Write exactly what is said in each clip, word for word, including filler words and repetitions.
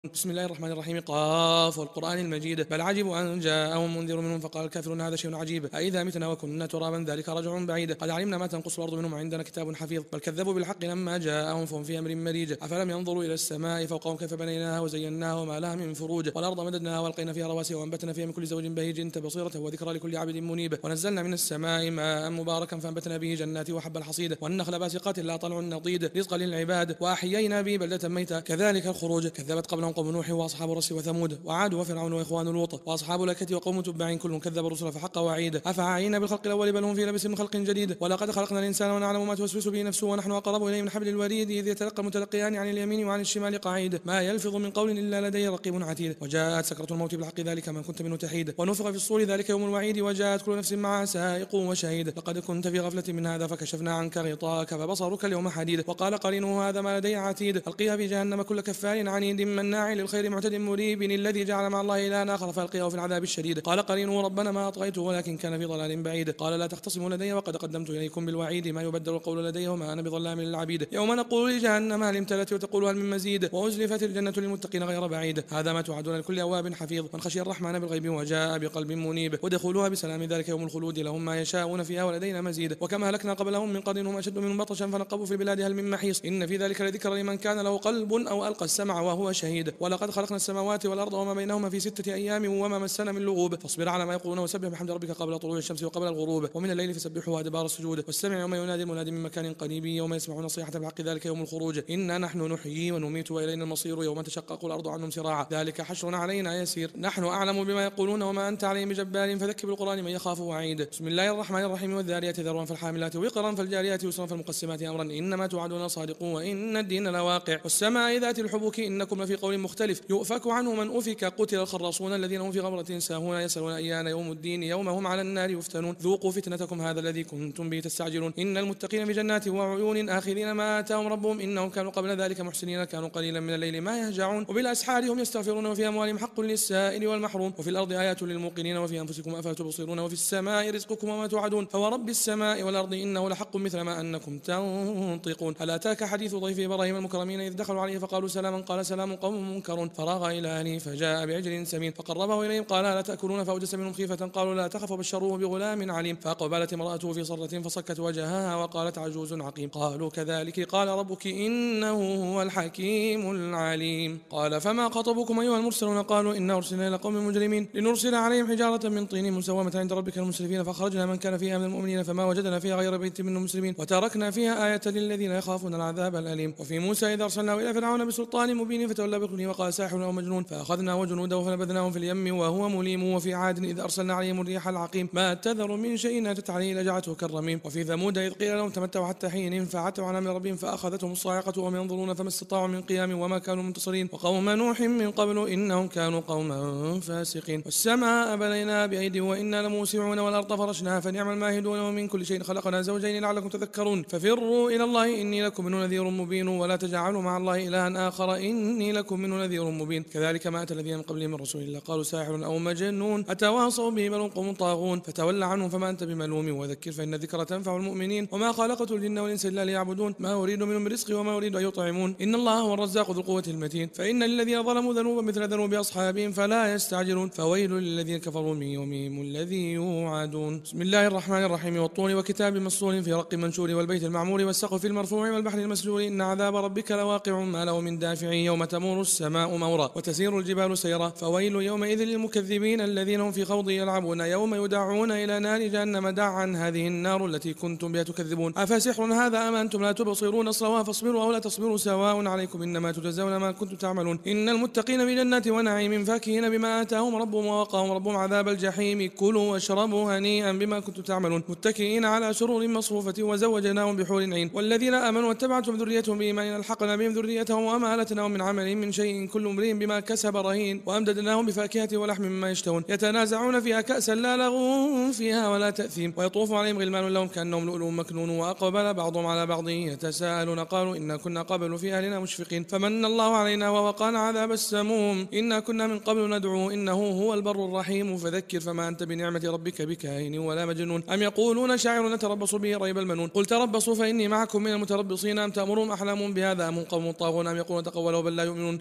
بسم الله الرحمن الرحيم. قاف والقرآن المجيد. بل عجبوا أن جاءهم منذر منهم فقال الكافرون هذا شيء عجيب، أإذا متنا وكنا ترابا ذلك رجع بعيد. قد علمنا ما تنقص الأرض منهم وعندنا كتاب حفيظ. بل كذبوا بالحق لما جاءهم فهم في أمر مريج. أفلم ينظروا إلى السماء فوقهم كيف بنيناها وزيناها وما لها من فروج، والأرض مددناها والقينا فيها رواسي وأنبتنا فيها من كل زوج بهيج تبصيرة وذكرى لكل عبد منيب. ونزلنا من السماء ماء مباركا فأنبتنا به جنات وحب الحصيد والنخل باسقات لا طلع نضيد رزقا للعباد وأحيينا به بلدة ميتا كذلك الخروج. كذبت قبلهم قوم نوح وأصحاب الرس وثمود وعاد وفرعون وإخوان لوط وأصحاب الأيكة وقوم تبع كل كذب الرسل فحق وعيد. أفعينا بالخلق الأول بل هم في لبس من خلق جديد. ولقد خلقنا الإنسان ونعلم ما توسوس به نفسه ونحن أقرب إليه من حبل الوريد إذ يتلقى المتلقيان عن اليمين وعن الشمال قعيد ما يلفظ من قول إلا لديه رقيب عتيد. وجاءت سكرة الموت بالحق ذلك من كنت منه تحيد. ونفخ في الصور ذلك يوم الوعيد وجاءت كل نفس معها سائق وشهيد. لقد كنت في غفلة من هذا فكشفنا عنك غطاءك فبصرك اليوم حديد. وقال قرينه هذا ما لدي عتيد. ألقيها في جهنم كل كفار عنيد مناع للخير معتد مريب الذي جعل مع الله إلها آخر فألقيه في العذاب الشديد. قال قرينه ربنا ما أطغيته ولكن كان في ضلال بعيد. قال لا تختصموا لدي وقد قدمت إليكم بالوعيد ما يبدل القول لدي وما أنا بظلام للعبيد. يوم نقول لجهنم هل امتلت وتقول هل من مزيد وأزلفت الجنة للمتقين غير بعيد. هذا ما توعدون لكل أواب حفيظ من خشي الرحمن بالغيب وجاء بقلب منيب. ودخلوها بسلام ذلك يوم الخلود لهم ما يشاءون فيها ولدينا مزيد. وكما أهلكنا قبلهم من قرن هم أشد منهم بطشا فنقبوا في البلاد هل من محيص. إن في ذلك لذكرى لمن كان له قلب أو ألقى السمع وهو شهيد. ولقد خلقنا السماوات والأرض وما بينهما في ستة أيام وما مسنا من لغوب. فاصبر على ما يقولون وسبح بحمد ربك قبل طلوع الشمس وقبل الغروب ومن الليل فسبحوا أدبار السجود. واستمع يوم ينادي المناد من مكان قريب يوم يسمعون الصيحة بالحق ذلك يوم الخروج. إنا نحن نحيي ونميت وإلينا المصير يوم تشقق الأرض عنهم سراعا ذلك حشر علينا يسير. نحن أعلم بما يقولون وما أنت عليهم بجبار فذكر بالقرآن من يخاف وعيد. بسم الله الرحمن الرحيم. والذاريات ذروا فالحاملات وقرا فالجاريات يسرا فالمقسمات أمرا إنما توعدون صادق وإن الدين لواقع. والسماء ذات الحبك إنكم لفي قول مختلف يؤفك عنه من أفك قتل الخراصون الذين هم في غمرة ساهون يسألون أيان يوم الدين يوم هم على النار يفتنون ذوقوا فتنتكم هذا الذي كنتم به تستعجلون. إن المتقين في جنات وعيون آخذين ما آتاهم ربهم إنهم كانوا قبل ذلك محسنين كانوا قليلا من الليل ما يهجعون وبالأسحار هم يستغفرون وفي أموالهم حق للسائل والمحروم. وفي الأرض آيات للموقنين وفي أنفسكم أفلا تبصرون. وفي السماء رزقكم وما توعدون فورب السماء والأرض إنه لحق مثل ما أنكم تنطقون. هل أتاك حديث ضيف إبراهيم المكرمين إذ دخلوا عليه فقالوا سلاما قال سلام قوم منكرون. فراغ إلى أهله فجاء بعجل سمين فقربه إليهم قال لا تأكلون فأوجس منهم خيفة قالوا لا تخف وبشروه بغلام عليم. فأقبلت امرأته في صرة فصكت وجهها وقالت عجوز عقيم. قالوا كذلك قال ربك إنه هو الحكيم العليم. قال فما خطبكم أيها المرسلون قالوا إنا أرسلنا إلى قوم مجرمين لنرسل عليهم حجارة من طين مسومة عند ربك المسرفين فخرجنا من كان فيها من المؤمنين فما وجدنا فيها غير بيت من المسلمين وتركنا فيها آية للذين يخافون العذاب الأليم. وفي موسى إذا أرسلناه إلى فرعون بسلطان مبين فتولى بركنه وقال ساحر أو مجنون فأخذنا وجنوده فنبذناهم في اليم وهو مليم. وفي عاد إذ أرسلنا عليهم الريح العقيم ما تذر من شيء أتت عليه لجعته كالرميم. وفي ثمود إذ قيل لهم تمتعوا حتى حين فعتوا عن أمر ربهم فأخذتهم الصاعقة وهم ينظرون فما استطاعوا من قيام وما كانوا منتصرين. وقوم نوح من قبل إنهم كانوا قوما فاسقين. والسماء بنيناها بأيدي وإنا لموسعون والأرض فرشناها فنعم الماهدون. ومن كل شيء خلقنا زوجين لعلكم تذكرون. ففروا إلى الله إني لكم منه نذير مبين ولا تجعلوا مع الله إلها آخر إني لكم منه نذير مبين. كذلك ما أتى الذين من قبلهم من رسول الله قالوا ساحر أو مجنون أتواصوا به بل قوم طاغون. فتولى عنهم فما أنت بملوم وذكر فإن الذكرى تنفع المؤمنين. وما خلقت الجن والإنس إلا ليعبدون ما أريد منهم برزق وما أريد أن يطعمون إن الله هو الرزاق ذو القوة المتين. فإن للذين ظلموا ذنوبا مثل ذنوب أصحابهم فلا يستعجلون فويل للذين كفروا من يومهم الذي يوعدون. بسم الله الرحمن الرحيم. والطور وكتاب مسطور في رق منشور والبيت المعمور والسقف المرفوع والبحر المسجور إن عذاب ربك لواقع ما له من دافع يوم تمور السماء مورا وتسير الجبال سيرا. فويل يومئذ للمكذبين الذين هم في خوض يلعبون يوم يدعون إلى نار جهنم دعا هذه النار التي كنتم بها تكذبون. أفسحر هذا أم أنتم لا تبصرون اصلوها فاصبروا أو لا تصبروا سواء عليكم إنما تجزون ما كنتم تعملون. إن المتقين في جنات ونعيم فاكهين بما آتاهم ربهم ووقاهم ربهم عذاب الجحيم كلوا واشربوا هنيئا بما كنتم تعملون متكئين على سرور مصفوفة وزوجناهم بحور عين. والذين آمنوا واتبعتهم ذريتهم بإيمان ألحقنا بهم ذريتهم وما ألتناهم من عملهم من شيء كل امرئ بما كسب رهين. وأمددناهم بفاكهة ولحم مما يشتهون يتنازعون فيها كأسا لا لغو فيها ولا تأثيم ويطوف عليهم غلمان لهم كأنهم لؤلؤ مكنون. وأقبل بعضهم على بعض يتساءلون قالوا إنا كنا قبل في أهلنا مشفقين فمن الله علينا ووقانا عذاب السموم إنا كنا من قبل ندعو إنه هو البر الرحيم. فذكر فما أنت بنعمة ربك بكاهن ولا مجنون. أم يقولون شاعر نتربص به ريب المنون قل تربصوا فإني معكم من المتربصين. أم تأمرهم أحلامهم بهذا أم هم قوم طاغون أم يقولون تقوله بل لا يؤمنون.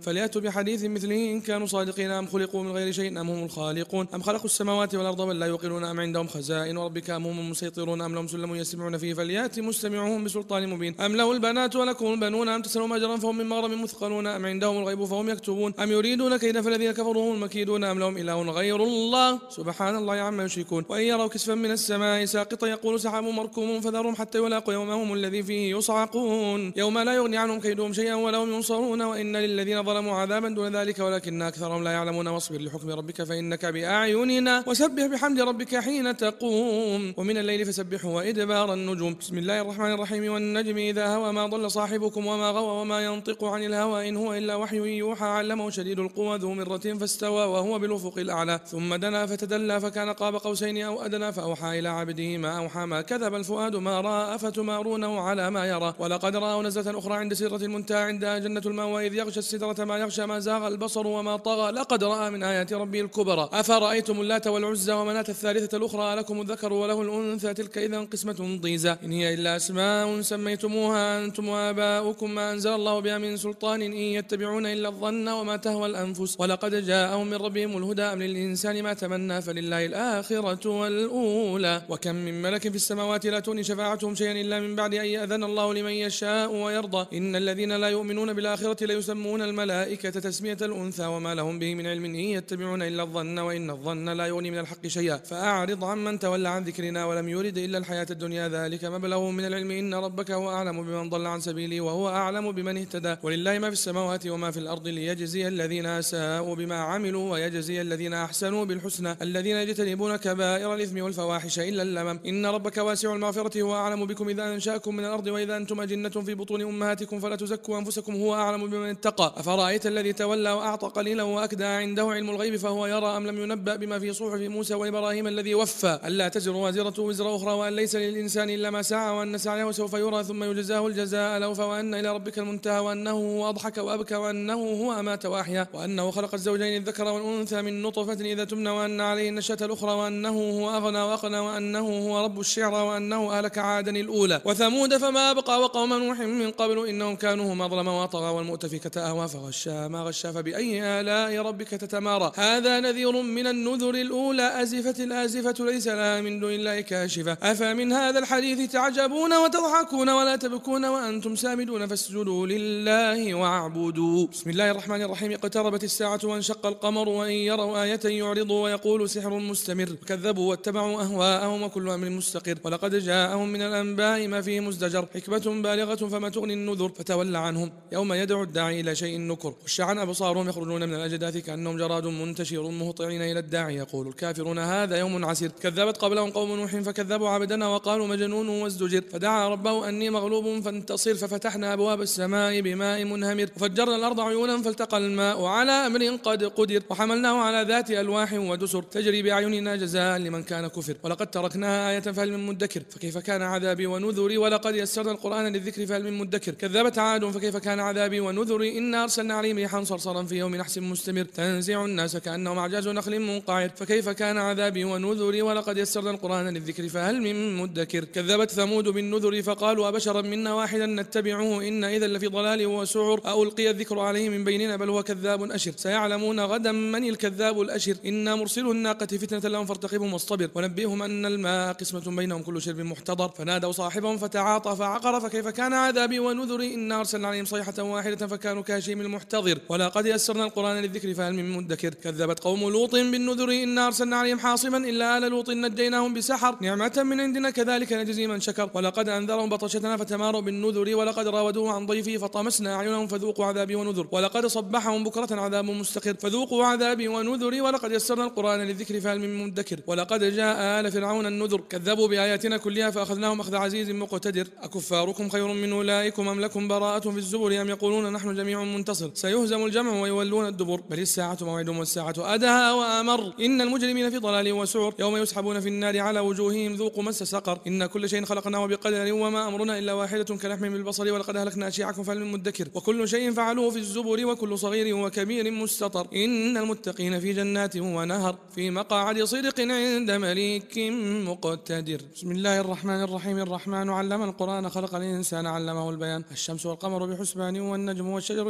فليأتوا بحديث مثله إن كانوا صادقين أم خلقوا من غير شيء أم هم الخالقون أم خلقوا السماوات والأرض بل لا يوقنون أم عندهم خزائن ربك أم هم المسيطرون أم لهم سلم يستمعون فيه فليأت مستمعهم بسلطان مبين أم له البنات ولكم البنون أم تسألهم أجرا فهم من مغرم مثقلون أم عندهم الغيب فهم يكتبون أم يريدون كيدا فالذين كفروا هم المكيدون أم لهم إله غير الله سبحان الله عما يشركون وإن يروا كسفا من السماء ساقطا يقول سحاب مركوم فذرهم حتى يلاقوا يومهم الذي فيه يصعقون يوم لا يغني عنهم كيدهم شيئا ولا هم ينصرون وإن للذين ظلموا عذابا دون ذلك ولكن أكثرهم لا يعلمون واصبر لحكم ربك فإنك بأعيننا وسبح بحمد ربك حين تقوم ومن الليل فسبحه وإدبار النجوم بسم الله الرحمن الرحيم والنجم إذا هوى ما ضل صاحبكم وما غوى وما ينطق عن الهوى إن هو إلا وحي يوحى علمه شديد القوى ذو مرة فاستوى وهو بالأفق الأعلى ثم دنا فتدلى فكان قاب قوسين أو أدنى فأوحى إلى عبده ما أوحى ما كذب الفؤاد ما رأى أفتمارونه على ما يرى ولقد رأى نزلة أخرى عند سدرة المنتهى عندها جنة المأوى إذ يغشى السدرة ما يغشى ما زاغ البصر وما طغى لقد رأى من آيات ربه الكبرى أفرأيتم اللات والعزى ومناة الثالثة الأخرى لكم الذكر وله الأنثى تلك إذا قسمة ضيزى إن هي إلا أسماء سميتموها أنتم وآباؤكم ما أنزل الله بها من سلطان إن يتبعون إلا الظن وما تهوى الأنفس ولقد جاءهم من ربهم الهدى أم للإنسان ما تمنى فلله الآخرة والأولى وكم من ملك في السماوات لا تغني شفاعتهم شيئا إلا من بعد أن يأذن الله لمن يشاء ويرضى إن الذين لا يؤمنون بالآخرة ليسمون الملائكة تسمية الأنثى وما لهم به من علم إن يتبعون إلا الظن وإن الظن لا يغني من الحق شيئا فأعرض عمن تولى عن ذكرنا ولم يرد إلا الحياة الدنيا ذلك مبلغه من العلم إن ربك هو أعلم بمن ضل عن سبيله وهو أعلم بمن اهتدى ولله ما في السماوات وما في الأرض ليجزي الذين أساءوا بما عملوا ويجزي الذين أحسنوا بالحسنى الذين يجتنبون كبائر الإثم والفواحش إلا اللمم إن ربك واسع المغفرة هو أعلم بكم إذا أنشأكم من الأرض وإذا أنتم أجنة في بطون أمهاتكم فلا تزكوا أنفسكم هو أعلم بمن اتقى أفرأيت الذي تولى وأعطى قليلا وأكدى عنده علم الغيب فهو يرى أم لم ينبأ بما في صحف موسى وإبراهيم الذي وفى ألا تزر وازرة وزر أخرى وأن ليس للإنسان إلا ما سعى وأن سعيه سوف يرى ثم يجزاه الجزاء الأوفى وأن إلى ربك المنتهى وأنه هو أضحك وأبكى وأنه هو أمات وأحيا وأنه خلق الزوجين الذكر والأنثى من نطفة إذا تمنى وأن عليه النشأة الأخرى وأنه هو أغنى وأقنى وأنه هو رب الشعرى وأنه أهلك عادا الأولى وثمود فما أبقى وقوم نوح من قبل إنهم كانوا هم أظلم وطغى والمؤتفكة أهوى فغشاها ما غشا فبأي آلاء ربك تتمارى هذا نذير من النذر الأولى أزفت الآزفة ليس لها من دون الله كاشفة أفمن هذا الحديث تعجبون وتضحكون ولا تبكون وأنتم سامدون فاسجدوا لله واعبدوا بسم الله الرحمن الرحيم اقتربت الساعة وانشق القمر وإن يروا آية يعرضوا ويقولوا سحر مستمر وكذبوا واتبعوا أهواءهم وكل أمر مستقر ولقد جاءهم من الأنباء ما فيه مزدجر حكمة بالغة فما تغني النذر فتول عنهم يوم يدعو الداعي إلى شيء نكر خش عن أبصارهم يخرجون من الأجداث كأنهم جراد منتشر مهطعين إلى الداعي يقول الكافرون هذا يوم عسير كذبت قبلهم قوم نوح فكذبوا عبدنا وقالوا مجنون وازدجر فدعا ربه أني مغلوب فانتصر ففتحنا أبواب السماء بماء منهمر وفجرنا الأرض عيونا فالتقى الماء على أمر قد قدر وحملناه على ذات ألواح ودسر تجري بأعيننا جزاء لمن كان كفر ولقد تركناها آية فهل من مدكر فكيف كان عذابي ونذري ولقد يسرنا القرآن للذكر فهل من مدكر كذبت عاد فكيف كان عذابي ونذري إنا أرسلنا عليهم ريحا صرصرا في يوم نحس مستمر تنزع الناس كأنهم أعجاز نخل منقعر فكيف كان عذابي ونذري ولقد يسرنا القرآن للذكر فهل من مدكر كذبت ثمود بالنذر فقالوا أبشرا منا واحدا نتبعه إن إذا لفي ضلال وسعر ألقي الذكر عليه من بيننا بل هو كذاب أشر سيعلمون غدا من الكذاب الأشر إنا مرسلو الناقة فتنة لهم فارتقبهم واصطبر ونبئهم أن الماء قسمة بينهم كل شرب محتضر فنادوا صاحبهم فتعاطى فعقر فكيف كان عذابي ونذري إنا أرسلنا عليهم صيحة واحدة فكانوا كهشيم المحتضر ولقد يسرنا القرآن للذكر فهل من مدكر كذبت قوم لوط بالنذر إنا أرسلنا عليهم حاصبا إلا آل لوط نجيناهم بسحر نعمة من عندنا كذلك نجزي من شكر ولقد أنذرهم بطشتنا فتماروا بالنذر ولقد راودوه عن ضيفه فطمسنا أعينهم فذوقوا عذابي ونذر ولقد صبحهم بكرة عذاب مستقر فذوقوا عذابي ونذري ولقد يسرنا القرآن للذكر فهل من مدكر ولقد جاء آل فرعون النذر كذبوا بآياتنا كلها فأخذناهم أخذ عزيز مقتدر أكفاركم خير من أولئكم أم لكم براءة في الزبر أم يقولون نحن جميع منتصر سيهزم الجمع ويولون الدبر بل الساعة موعدهم والساعة أدهى وأمر إن المجرمين في ضلال وسعر يوم يسحبون في النار على وجوههم ذوقوا مس سقر إن كل شيء خلقناه بقدر وما أمرنا إلا واحدة كلحم بالبصر ولقد أهلكنا أشياعكم فهل من مدكر وكل شيء فعلوه في الزبر وكل صغير وكبير مستطر إن المتقين في جنات ونهر في مقاعد صدق عند مليك مقتدر بسم الله الرحمن الرحيم الرحمن علم القرآن خلق الإنسان علمه البيان الشمس والقمر بحسبان والنجم والشجر يسجدان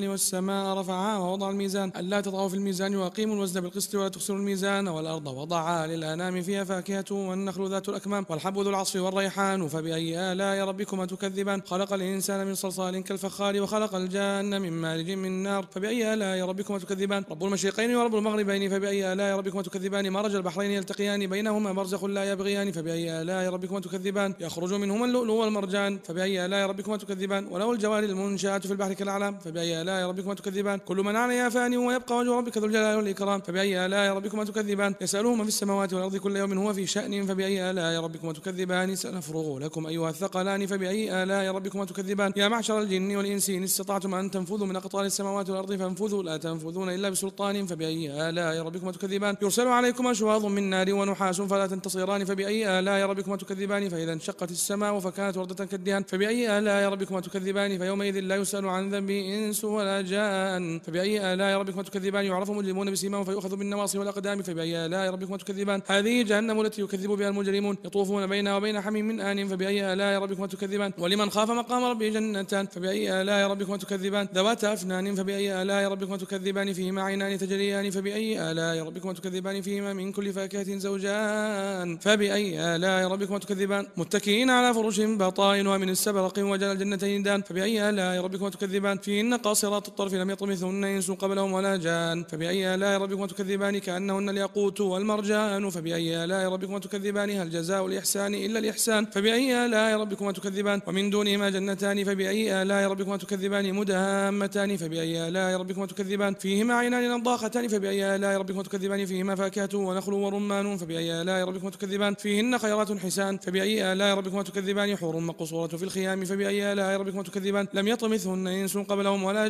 والسماء رفعها ووضع الميزان ألا تطغوا في الميزان وأقيموا الوزن بالقسط ولا تخسروا الميزان والأرض وضعها للأنام فيها فاكهة والنخل ذات الأكمام والحب ذو العصف والريحان فبأي آلاء ربكما تكذبان خلق الإنسان من صلصال كالفخار وخلق الجان من مارج من نار فبأي آلاء ربكما تكذبان رب المشرقين ورب المغربين فبأي آلاء ربكما تكذبان مرج البحرين يلتقيان بينهما برزخ لا يبغيان فبأي آلاء ربكما تكذبان يخرج منهما اللؤلؤ والمرجان فبأي آلاء ربكما تكذبان وله الجوار المنشآت في البحر كالأعلام فبأي آلاء ربكما تكذبان كل من عليها فان ويبقى وجه ربك ذو الجلال والإكرام فبأي آلاء ربكما تكذبان يسأله من في السماوات والأرض كل يوم هو في شأن فبأي آلاء ربكما تكذبان سنفرغ لكم أيها الثقلان فبأي آلاء ربكما تكذبان يا معشر الجن والإنس إن استطعتم أن تنفذوا من أقطار السماوات والأرض فانفذوا لا تنفذون إلا بسلطان فبأي آلاء ربكما تكذبان يرسل عليكما شواظ من نار ونحاس فلا تنتصران فبأي آلاء ربكما تكذبان فإذا انشقت السماء فكانت وردة كالدهان فبأي آلاء ربكما تكذبان فيومئذ لا يسأل عن ذنبه إنس ولا جان فبأي آلاء ربكما تكذبان يعرف مجرمون بسيماهم فيؤخذ بالنواصي والأقدام فبأي آلاء ربكما تكذبان هذه جهنم التي يكذب بها المجرمون يطوفون بينها وبين حميم من آن فبأي آلاء ربكما تكذبان ولمن خاف مقام ربه جنتان فبأي آلاء ربكما تكذبان ذواتا أفنان فبأي آلاء ربكما تكذبان فيهما عينان تجريان فبأي آلاء ربكما تكذبان فيهما من كل فاكهة زوجان فبأي آلاء ربكما تكذبان متكئين على فرش بطائنها من السبرق وجل الجنتين دان فبأي آلاء ربكما تكذبان فيهن قاصرات الطرف لم يطمثهن إنس قبلهم ولا جان فبأي آلاء ربكما تكذبان كأنهن الياقوت والمرجان فبأي آلاء ربكما تكذبان هل جزاء الإحسان إلا الإحسان فبأي آلاء ربكما تكذبان ومن دونهما جنتان فبأي آلاء ربكما تكذبان مدهامتان فبأي آلاء ربكما تكذبان فيهما عينان نضاختان فبأي آلاء ربكما تكذبان فيهما فاكهة ونخل ورمان فبأي آلاء ربكما تكذبان فيهن خيرات حسان فبأي آلاء ربكما تكذبان حور مقصورة في الخيام فبأي آلاء ربكما تكذبان لم يطمثهن إنس قبلهم ولا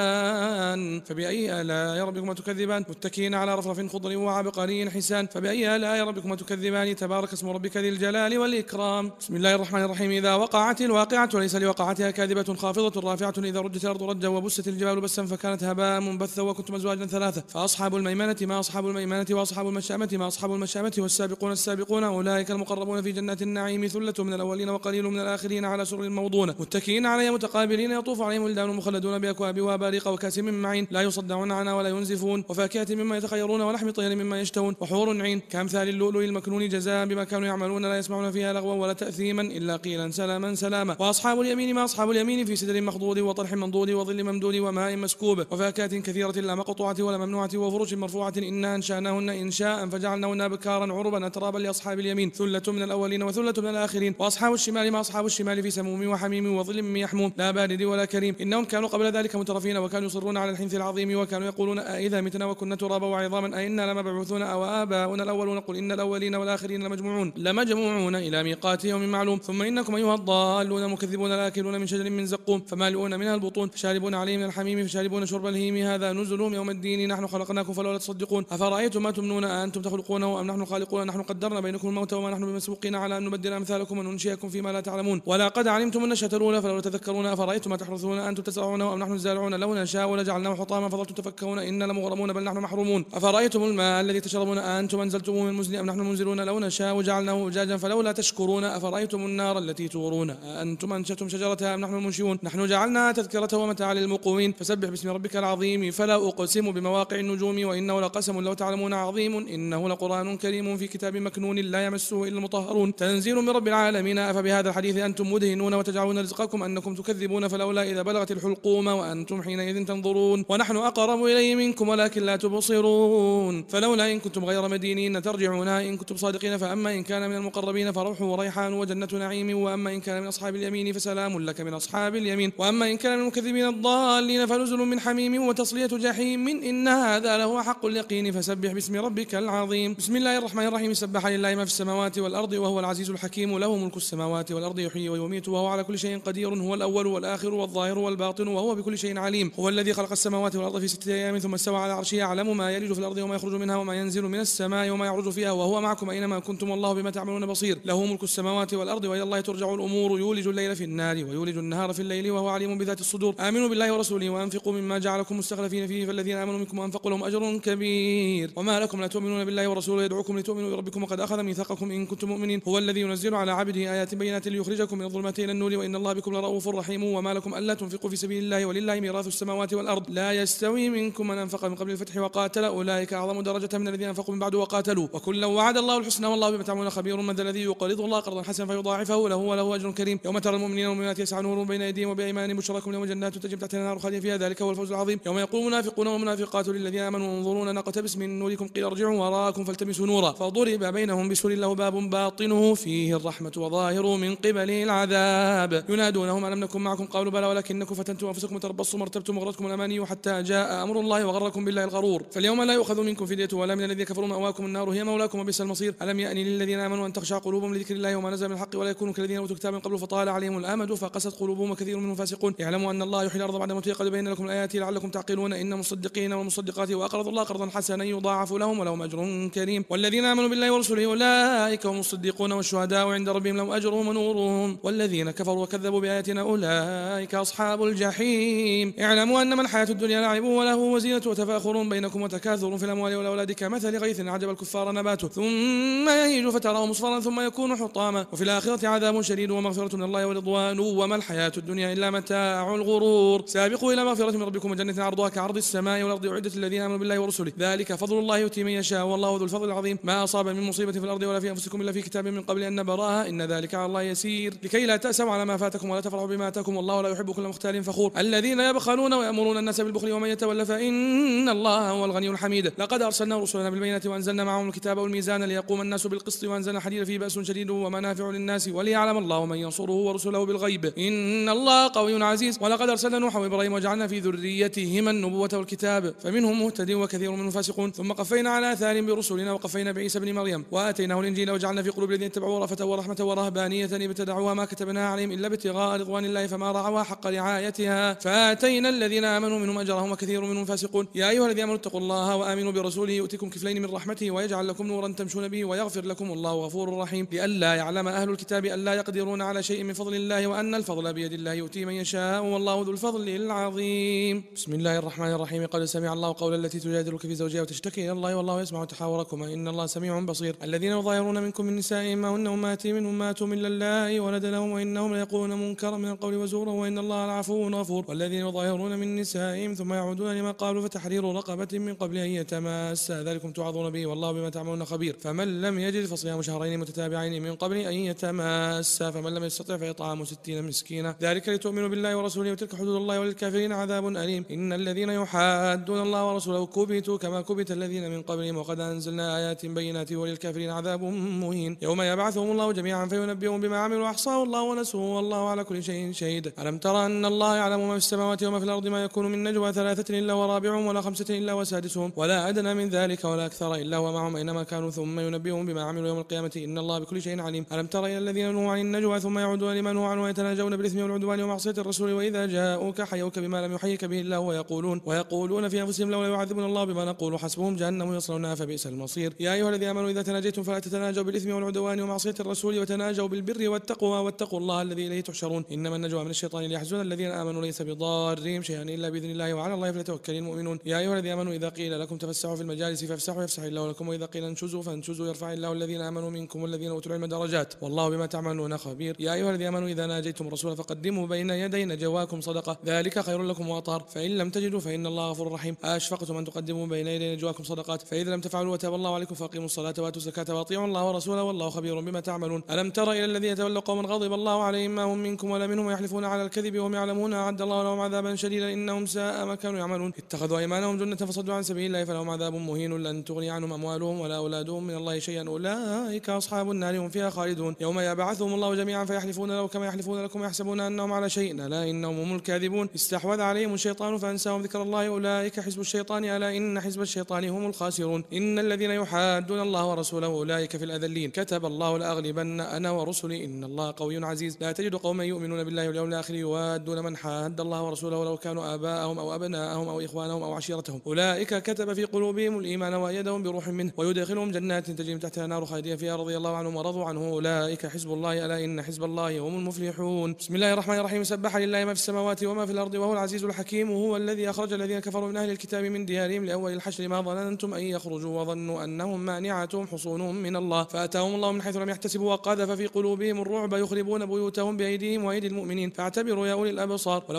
جان فبأي آلاء ربكما تكذبان متكئين على رفرف خضر وعبقري حسان فبأي آلاء ربكما تكذبان تبارك اسم ربك ذي الجلال والإكرام بسم الله الرحمن الرحيم إذا وقعت الواقعة ليس لوقعتها كاذبة خافضة رافعة إذا رجت الأرض رجا وبست الجبال بسا فكانت هباء منبثا وكنتم أزواجا ثلاثة فأصحاب الميمنة ما أصحاب الميمنة وأصحاب المشأمة ما أصحاب المشأمة والسابقون السابقون أولئك المقربون في جنات النعيم ثلة من الأولين وقليل من الآخرين على سرر موضونة متكئين عليها متقابلين يطوف عليهم ولدان مخلدون بأكواب وأباريق وكأس من معين لا يصدعون عنها ولا ينزفون وفاكهة مما يتخيرون ولحم طير مما يشتهون وحور عين كأمثال اللؤلؤ المكنون جزاء بما كانوا يعملون لا يسمعون فيها لغوا ولا تأثيما إلا قيلا سلاما سلاما وأصحاب اليمين ما أصحاب اليمين في سدر مخضود وطلح منضود وظل ممدود وماء مسكوب وفاكهة كثيرة لا مقطوعة ولا ممنوعة وفرش مرفوعة إنا أنشأناهن إنشاء فجعلناهن أبكارا عربا أترابا لأصحاب اليمين ثلة من الأولين وثلة من الآخرين وأصحاب الشمال ما أصحاب الشمال في سموم وحميم وظل من يحموم لا بارد ولا كريم إنهم كانوا قبل ذلك مترفين وكانوا يصرون على الحنث العظيم وكانوا يقولون أإذا متنا وكنا ترابا وعظاما أئنا لمبعوثون أو آباؤنا الأولون قل إن الأولين والآخرين لمجموعون لمجموعون إلى ميقات يوم معلوم ثم إنكم أيها الضالون المكذبون الآكلون من شجر من زقوم فمالئون منها البطون فشاربون عليه من الحميم فشاربون شرب الهيم هذا نزلهم يوم الدين نحن خلقناكم فلولا تصدقون أفرأيتم ما تمنون أنتم تخلقونه أم نحن الخالقون نحن قدرنا بينكم الموت وما نحن بمسبوقين على أن نبدل أمثالكم وننشئكم فيما لا تعلمون ولقد علمتم النشأة الأولى فلولا تذكرون أفرأيتم ما تحرثون أنتم تزرعونه أم نحن الزارعون لو نشاء لجعلناه حطاما فظلتم تفكهون إنا لمغرمون بل نحن محرومون أفرأيتم الماء الذي تشربون أنتم أنزلتموه من المزن أم نحن المنزلون لو نشاء جعلناه أجاجا فلولا تشكرون أفرأيتم النار التي تورون أنتم أنشأتم شجرتها أم نحن المنشئون نحن جعلناها تذكرة ومتاعا للمقوين فسبح باسم ربك العظيم فلا أقسم بمواقع النجوم وإنه لقسم لو تعلمون عظيم إنه لقرآن كريم في كتاب مكنون لا يمسه إلا المطهرون تنزيل من رب العالمين أفبهذا الحديث أنتم مدهنون وتجعلون رزقكم أنكم تكذبون فلولا إذا بلغت الحلقوم وأنتم حينئذ تنظرون ونحن أقرب إليه منكم ولكن لا تبصرون فلولا إن كنتم غير مدينين ترجعونها إن كنتم صادقين فأما إن كان من المقربين فروح وريحان وجنة نعيم وأما إن كان من أصحاب اليمين فسلام لك من أصحاب اليمين وأما إن كان من المكذبين الضالين فنزل من حميم وتصلية جحيم إن هذا لهو حق اليقين فسبح باسم ربك العظيم بسم الله الرحمن الرحيم سبح لله ما في السماوات والأرض وهو العزيز الحكيم له ملك السماوات والأرض يحيي ويميت وهو على كل شيء قدير هو الأول والآخر والظاهر والباطن وهو بكل شيء عليم هو الذي خلق السماوات والأرض في ستة أيام ثم استوى على عرشه يعلم ما يلج في الأرض وما يخرج منها وما ينزل من السماء وما يعرج فيها وهو معكم أينما كنتم والله بما تعملون بصير له ملك السماوات والأرض وإلى الله ترجع الأمور يولج الليل في النهار ويولج النهار في الليل وهو عليم بذات الصدور آمنوا بالله ورسوله وأنفقوا مما جعلكم مستخلفين فيه فالذين آمنوا منكم وأنفقوا لهم أجر كبير وما لكم لا تؤمنون بالله ورسوله يدعوكم لتؤمنوا بربكم وقد أخذ ميثاقكم إن كنتم مؤمنين هو الذي ينزل على عبده آيات بينات ليخرجكم من الظلمات إلى النور وإن الله بكم لرؤوف رحيم وما لكم ألا تنفقوا في سبيل الله ولله ميراث السماوات والأرض لا يستوي منكم من أنفق من قبل الفتح وقاتل أولئك أعظم درجة من الذين أنفقوا من بعد وقاتلوا وكلا وعد الله الحسنى والله بما تعملون خبير. من ذا الذي يقرض الله قرضا حسنا فيضاعفه له وله أجر كريم. يوم ترى المؤمنين والمؤمنات يسعى نورهم بين أيديهم وبأيمانهم بشراكم اليوم جنات تجري تحتها الأنهار خالدين فيها ذلك هو الفوز العظيم. يوم يقول المنافقون والمنافقات للذين آمنوا انظرونا نقتبس من نوركم قيل ارجعوا وراءكم فالتمسوا نورا فضرب بينهم بسور له باب باطنه فيه الرحمة وظاهره من قبله العذاب ينادونهم ألم نكن معكم قالوا بلى ولكنكم فتنتم أنفسكم وتربصتم وارتبتم وغرتكم الأماني حتى جاء أمر الله وغركم بالله الغرور. فاليوم لا يؤخذ منكم فدية ولا من الذين كفروا مأواكم النار هي مولاكم وبئس المصير. ألم يأن للذين آمنوا أن تخشع قلوبهم لذكر الله وما نزل من الحق ولا يكونوا كالذين أوتوا الكتاب من قبل فطال عليهم الأمد فقست قلوبهم وكثير منهم فاسقون. اعلموا أن الله يحيي الأرض بعد موتها قد بين لكم الآيات لعلكم تعقلون. إن المصدقين والمصدقات وأقرضوا الله قرضا حسنا يضاعف لهم ولهم أجر كريم. والذين آمنوا بالله ورسله أولئك هم الصديقون والشهداء عند ربهم لهم أجرهم ونورهم. والذين كفروا وكذبوا بآياتنا أولئك أصحاب الجحيم. اعلموا أنما الحياة الدنيا لعب وله وزينة وتفاخر بينكم وتكاثر في الأموال والأولاد كمثل غيث أعجب الكفار نباته ثم يهيج فتراه مصفرا ثم يكون حطاما وفي الآخرة عذاب شديد ومغفرة من الله ورضوان وما الحياة الدنيا إلا متاع الغرور. سابقوا إلى مغفرة من ربكم وجنة عرضها كعرض السماء والأرض أعدت للذين آمنوا بالله ورسله ذلك فضل الله يؤتي من يشاء والله ذو الفضل العظيم. ما أصاب من مصيبة في الأرض ولا في أنفسكم إلا في كتاب من قبل أن نبراها إن ذلك على الله يسير لكي لا تأسوا على ما فاتكم ولا تفرحوا بما آتاكم والله لا يحب كل مختال فخور. الذين يبخلون ويأمرون الناس بالبخل ومن يتولى فإن الله هو الغني الحميد. لقد أرسلنا رسلنا بالبينات وأنزلنا معهم الكتاب والميزان ليقوم الناس بالقسط وأنزلنا حديد فيه بأس شديد ومنافع للناس وليعلم الله من ينصره ورسله بالغيب إن الله قوي عزيز. ولقد أرسلنا نوحا وإبراهيم وجعلنا في ذريتهما النبوة والكتاب فمنهم مهتد وكثير منهم فاسقون. ثم قفينا على آثار برسلنا وقفينا بعيسى بن مريم وآتيناه الإنجيل وجعلنا في قلوب الذين اتبعوا رأفة ورحمة ورهبانية ابتدعوها ما كتبناها عليهم إلا ابتغاء رضوان الله فما رعوها حق رعايتها فآتينا الذين آمنوا منهم أجرهم وكثير منهم فاسقون. يا أيها الذين آمنوا اتقوا الله وآمنوا برسوله يؤتكم كفلين من رحمته ويجعل لكم نورا تمشون به ويغفر لكم والله غفور رحيم. لئلا يعلم أهل الكتاب ألا يقدرون على شيء من فضل الله وأن الفضل بيد الله يؤتي من يشاء والله ذو الفضل العظيم. بسم الله الرحمن الرحيم. قد سمع الله قول التي تجادلك في زوجها وتشتكي إلى الله والله يسمع تحاوركما إن الله سميع بصير. الذين يظاهرون منكم من نسائهم ما هن أمهاتهم إن أمهاتهم إلا اللائي ولدنهم وإنهم ليقولون منكرا من القول وزورا وإن الله لعفو غفور. والذين يظاهرون من نسائهم ثم يعودون لما قالوا فتحرير رقبة من قبل أن يتماسا ذلكم توعظون به والله بما تعملون خبير. فمن لم يجد فصيام شهرين متتابعين من قبل أن يتماسا فمن لم يستطع فإطعام ستين مسكينا ذلك لتؤمنوا بالله ورسوله وتلك حدود الله وللكافرين عذاب أليم. إن الذين يحادون الله ورسوله كبتوا كما كبت الذين من قبلهم وقد أنزلنا آيات بينات وللكافرين عذاب مهين. يوم يبعثهم الله جميعا فينبئهم بما عملوا أحصاه الله ونسوه والله على كل شيء شهيد. ألم ترى أن الله يعلم ما في السماوات وما في الأرض ما يكون من نجوى ثلاثة إلا ورابعهم ولا خمسة إلا وسادسهم ولا أدنى من ذلك ولا أكثر إلا هو معهم أينما كانوا ثم ينبئهم بما عملوا يوم القيامة إن الله بكل شيء عليم. ألم ترى إلى الذين نهوا عن النجوى ثم يعودون لما نهوا عنه ويتناجون بالإثم والعدوان ومعصية الرسول وإذا جاءوك حيوك بما لم يحيك به الله ويقولون ويقولون في أنفسهم لولا يعذبنا الله بما نقول حسبهم جهنم يصلونها فبئس المصير. يا أيها الذين آمنوا إذا تناجيتم فلا تتناجوا بالإثم والعدوان ومعصية الرسول وتناجوا بالبر والتقوى واتقوا الله الذي إليه تحشرون. إنما النجوى من الشيطان ليحزن الذين آمنوا ليس بضارهم شيئا إلا بإذن الله وعلى الله فليتوكل المؤمنون. يا أيها الذين آمنوا إذا قيل لكم تفسحوا في المجالس فافسحوا يفسح الله لكم وإذا قيل انشزوا فانشزوا يرفع الله الذين آمنوا منكم والذين أوتوا العلم درجات والله بما تعملون خبير. يا أيها الذين آمنوا إذا ناجيتم رسولا فقدموا بين يدي نجواكم صدقة ذلك خير لكم وأطهر فإن لم تجدوا فإن الله غفور رحيم. أشفقتم أن تقدموا بين يدي نجواكم صدقات فإذا لم تفعلوا وتاب الله عليكم فأقيموا الصلاة وآتوا الزكاة وأطيعوا الله ورسوله والله خبير بما تعملون. ألم تر إلى الذين يتولوا قوما غضب الله عليهم ما هم منكم ولا منهم ويحلفون على الكذب وهم يعلمون أعد الله لهم عذابا شديدا إنهم ساء ما كانوا يعملون. اتخذوا أيمانهم جنة فصدوا عن سبيل الله فلهم عذاب مهين لن تغني عنهم أموالهم ولا أولادهم من الله شيئا أولئك أصحاب النار هم فيها خالدون. يوم يبعثهم الله جميعا فيحلفون له كما يحلفون لكم يحسبون أنهم على شيء لا إنهم هم الكاذبون. استحوذ عليهم الشيطان فأنساهم ذكر الله أولئك حزب الشيطان ألا إن حزب الشيطان هم الخاسرون. إن الذين يحادون الله ورسوله أولئك في الأذلين كتب الله لأغلبن أنا ورسلي إن الله قوي عزيز. لا تجد قوما يؤمنون بالله واليوم الآخر يوادون من حاد الله ورسوله ولو كانوا آباءهم أو أبناءهم أو إخوانهم أو عشيرتهم أولئك كتب في قلوبهم الإيمان وأيدهم بروح منه ويدخلهم جنات تجري من تحتها نار خالدين فيها رضي الله عنهم ورضوا عنه أولئك حزب الله ألا إن حزب الله هم المفلحون. بسم الله الرحمن الرحيم. سبح لله ما في السماوات وما في الأرض وهو العزيز الحكيم. وهو الذي أخرج الذين كفروا من أهل الكتاب من ديارهم لأول الحشر ما ظننتم أن يخرجوا وظنوا أنهم مانعتهم حصونهم من الله فأتاهم الله من حيث لم يحتسبوا وقذف في قلوبهم الرعب يخربون بيوتهم بأيديهم وأيدي المؤمنين فاعتبروا يا أولي الأبصار. ولولا أن كتب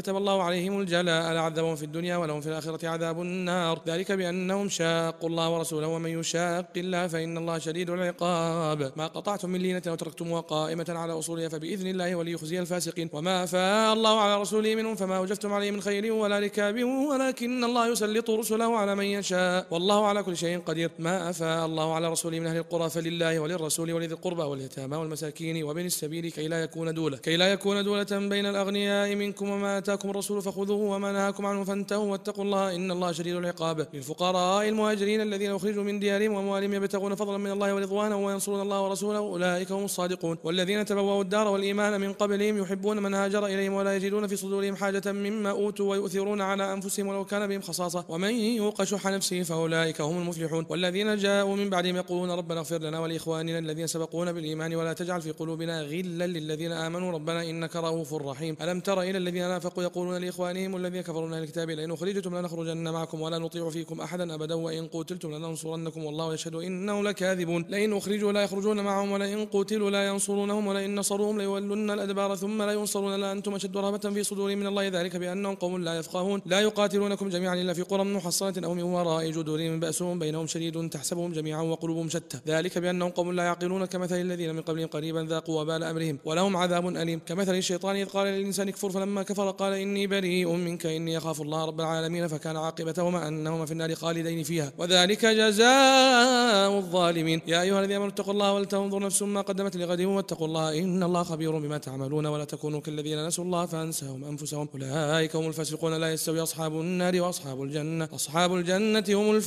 كتب الله عليهم الجلاء لعذبهم في الدنيا ولهم في الآخرة عذاب النار، ذلك بأنهم شاقوا الله ورسوله ومن يشاق الله فإن الله شديد العقاب. ما قطعتم من لينة أو تركتموها قائمة على أصولها فبإذن الله وليخزي الفاسقين. وما أفاء الله على رسوله منهم فما أوجفتم عليه من خير ولا ركاب ولكن الله يسلط رسله على من يشاء والله على كل شيء قدير. ما أفاء الله على رسوله من أهل القرى فلله وللرسول ولذي القربى واليتامى والمساكين وبن السبيل كي لا يكون دولة كي لا يكون دولة بين الأغنياء منكم. وما آتاكم الرسول فخذوه وما نهاكم عنه فانتهوا واتقوا الله إن الله شديد العقاب. للفقراء المهاجرين الذين أخرجوا من ديارهم وأموالهم يبتغون فضلا من الله ورضوانا وينصرون الله ورسوله أولئك هم الصادقون. والذين تبوأوا الدار والإيمان من قبلهم يحبون من هاجر إليهم ولا يجدون في صدورهم حاجة مما أوتوا ويؤثرون على أنفسهم ولو كان بهم خصاصة ومن يوق شح نفسه فأولئك هم المفلحون. والذين جاءوا من بعدهم يقولون ربنا اغفر لنا ولإخواننا الذين سبقونا بالإيمان ولا تجعل في قلوبنا غلا للذين آمنوا ربنا إنك رؤوف رحيم. ألم تر إلى الذين نافقوا يقولون لإخوانهم الذين كفروا من أهل الكتاب لئن أخرجتم لنخرجن معكم ولا نطيع فيكم أحدا أبدا وإن قتلتم لننصرنكم والله يشهد إنهم لكاذبون. لئن أخرجوا لا يخرجون معهم ولئن قتلوا لا ينصرونهم ولئن نصروهم ليولن الأدبار ثم لا ينصرون لا أنتم أشد رهبة في صدورهم من الله ذلك بأنهم قوم لا يفقهون. لا يقاتلونكم جميعا إلا في قرى محصنة أو من وراء جدور بأسهم بينهم شديد تحسبهم جميعا وقلوبهم شتى ذلك بأنهم قوم لا يعقلون كمثل الذين من قبلهم قريبا ذاقوا وبال أمرهم ولهم عذاب أليم. كمثل الشيطان إذ قال للإنسان اكفر فلما كفر قال إني بريء منك إني أخاف الله رب العالمين فكان عاقبتهما أنهما في النار خالدين فيها وذلك جزاء الظالمين. يا أيها الذين آمنوا اتقوا الله ولتنظر نفس ما قدمت لغد واتقوا الله إن الله خبير بما تعملون ولا تكونوا كالذين نسوا الله فأنساهم أنفسهم أولئك هم الفاسقون. لا يستوي أصحاب النار وأصحاب الجنة أصحاب الجنة هم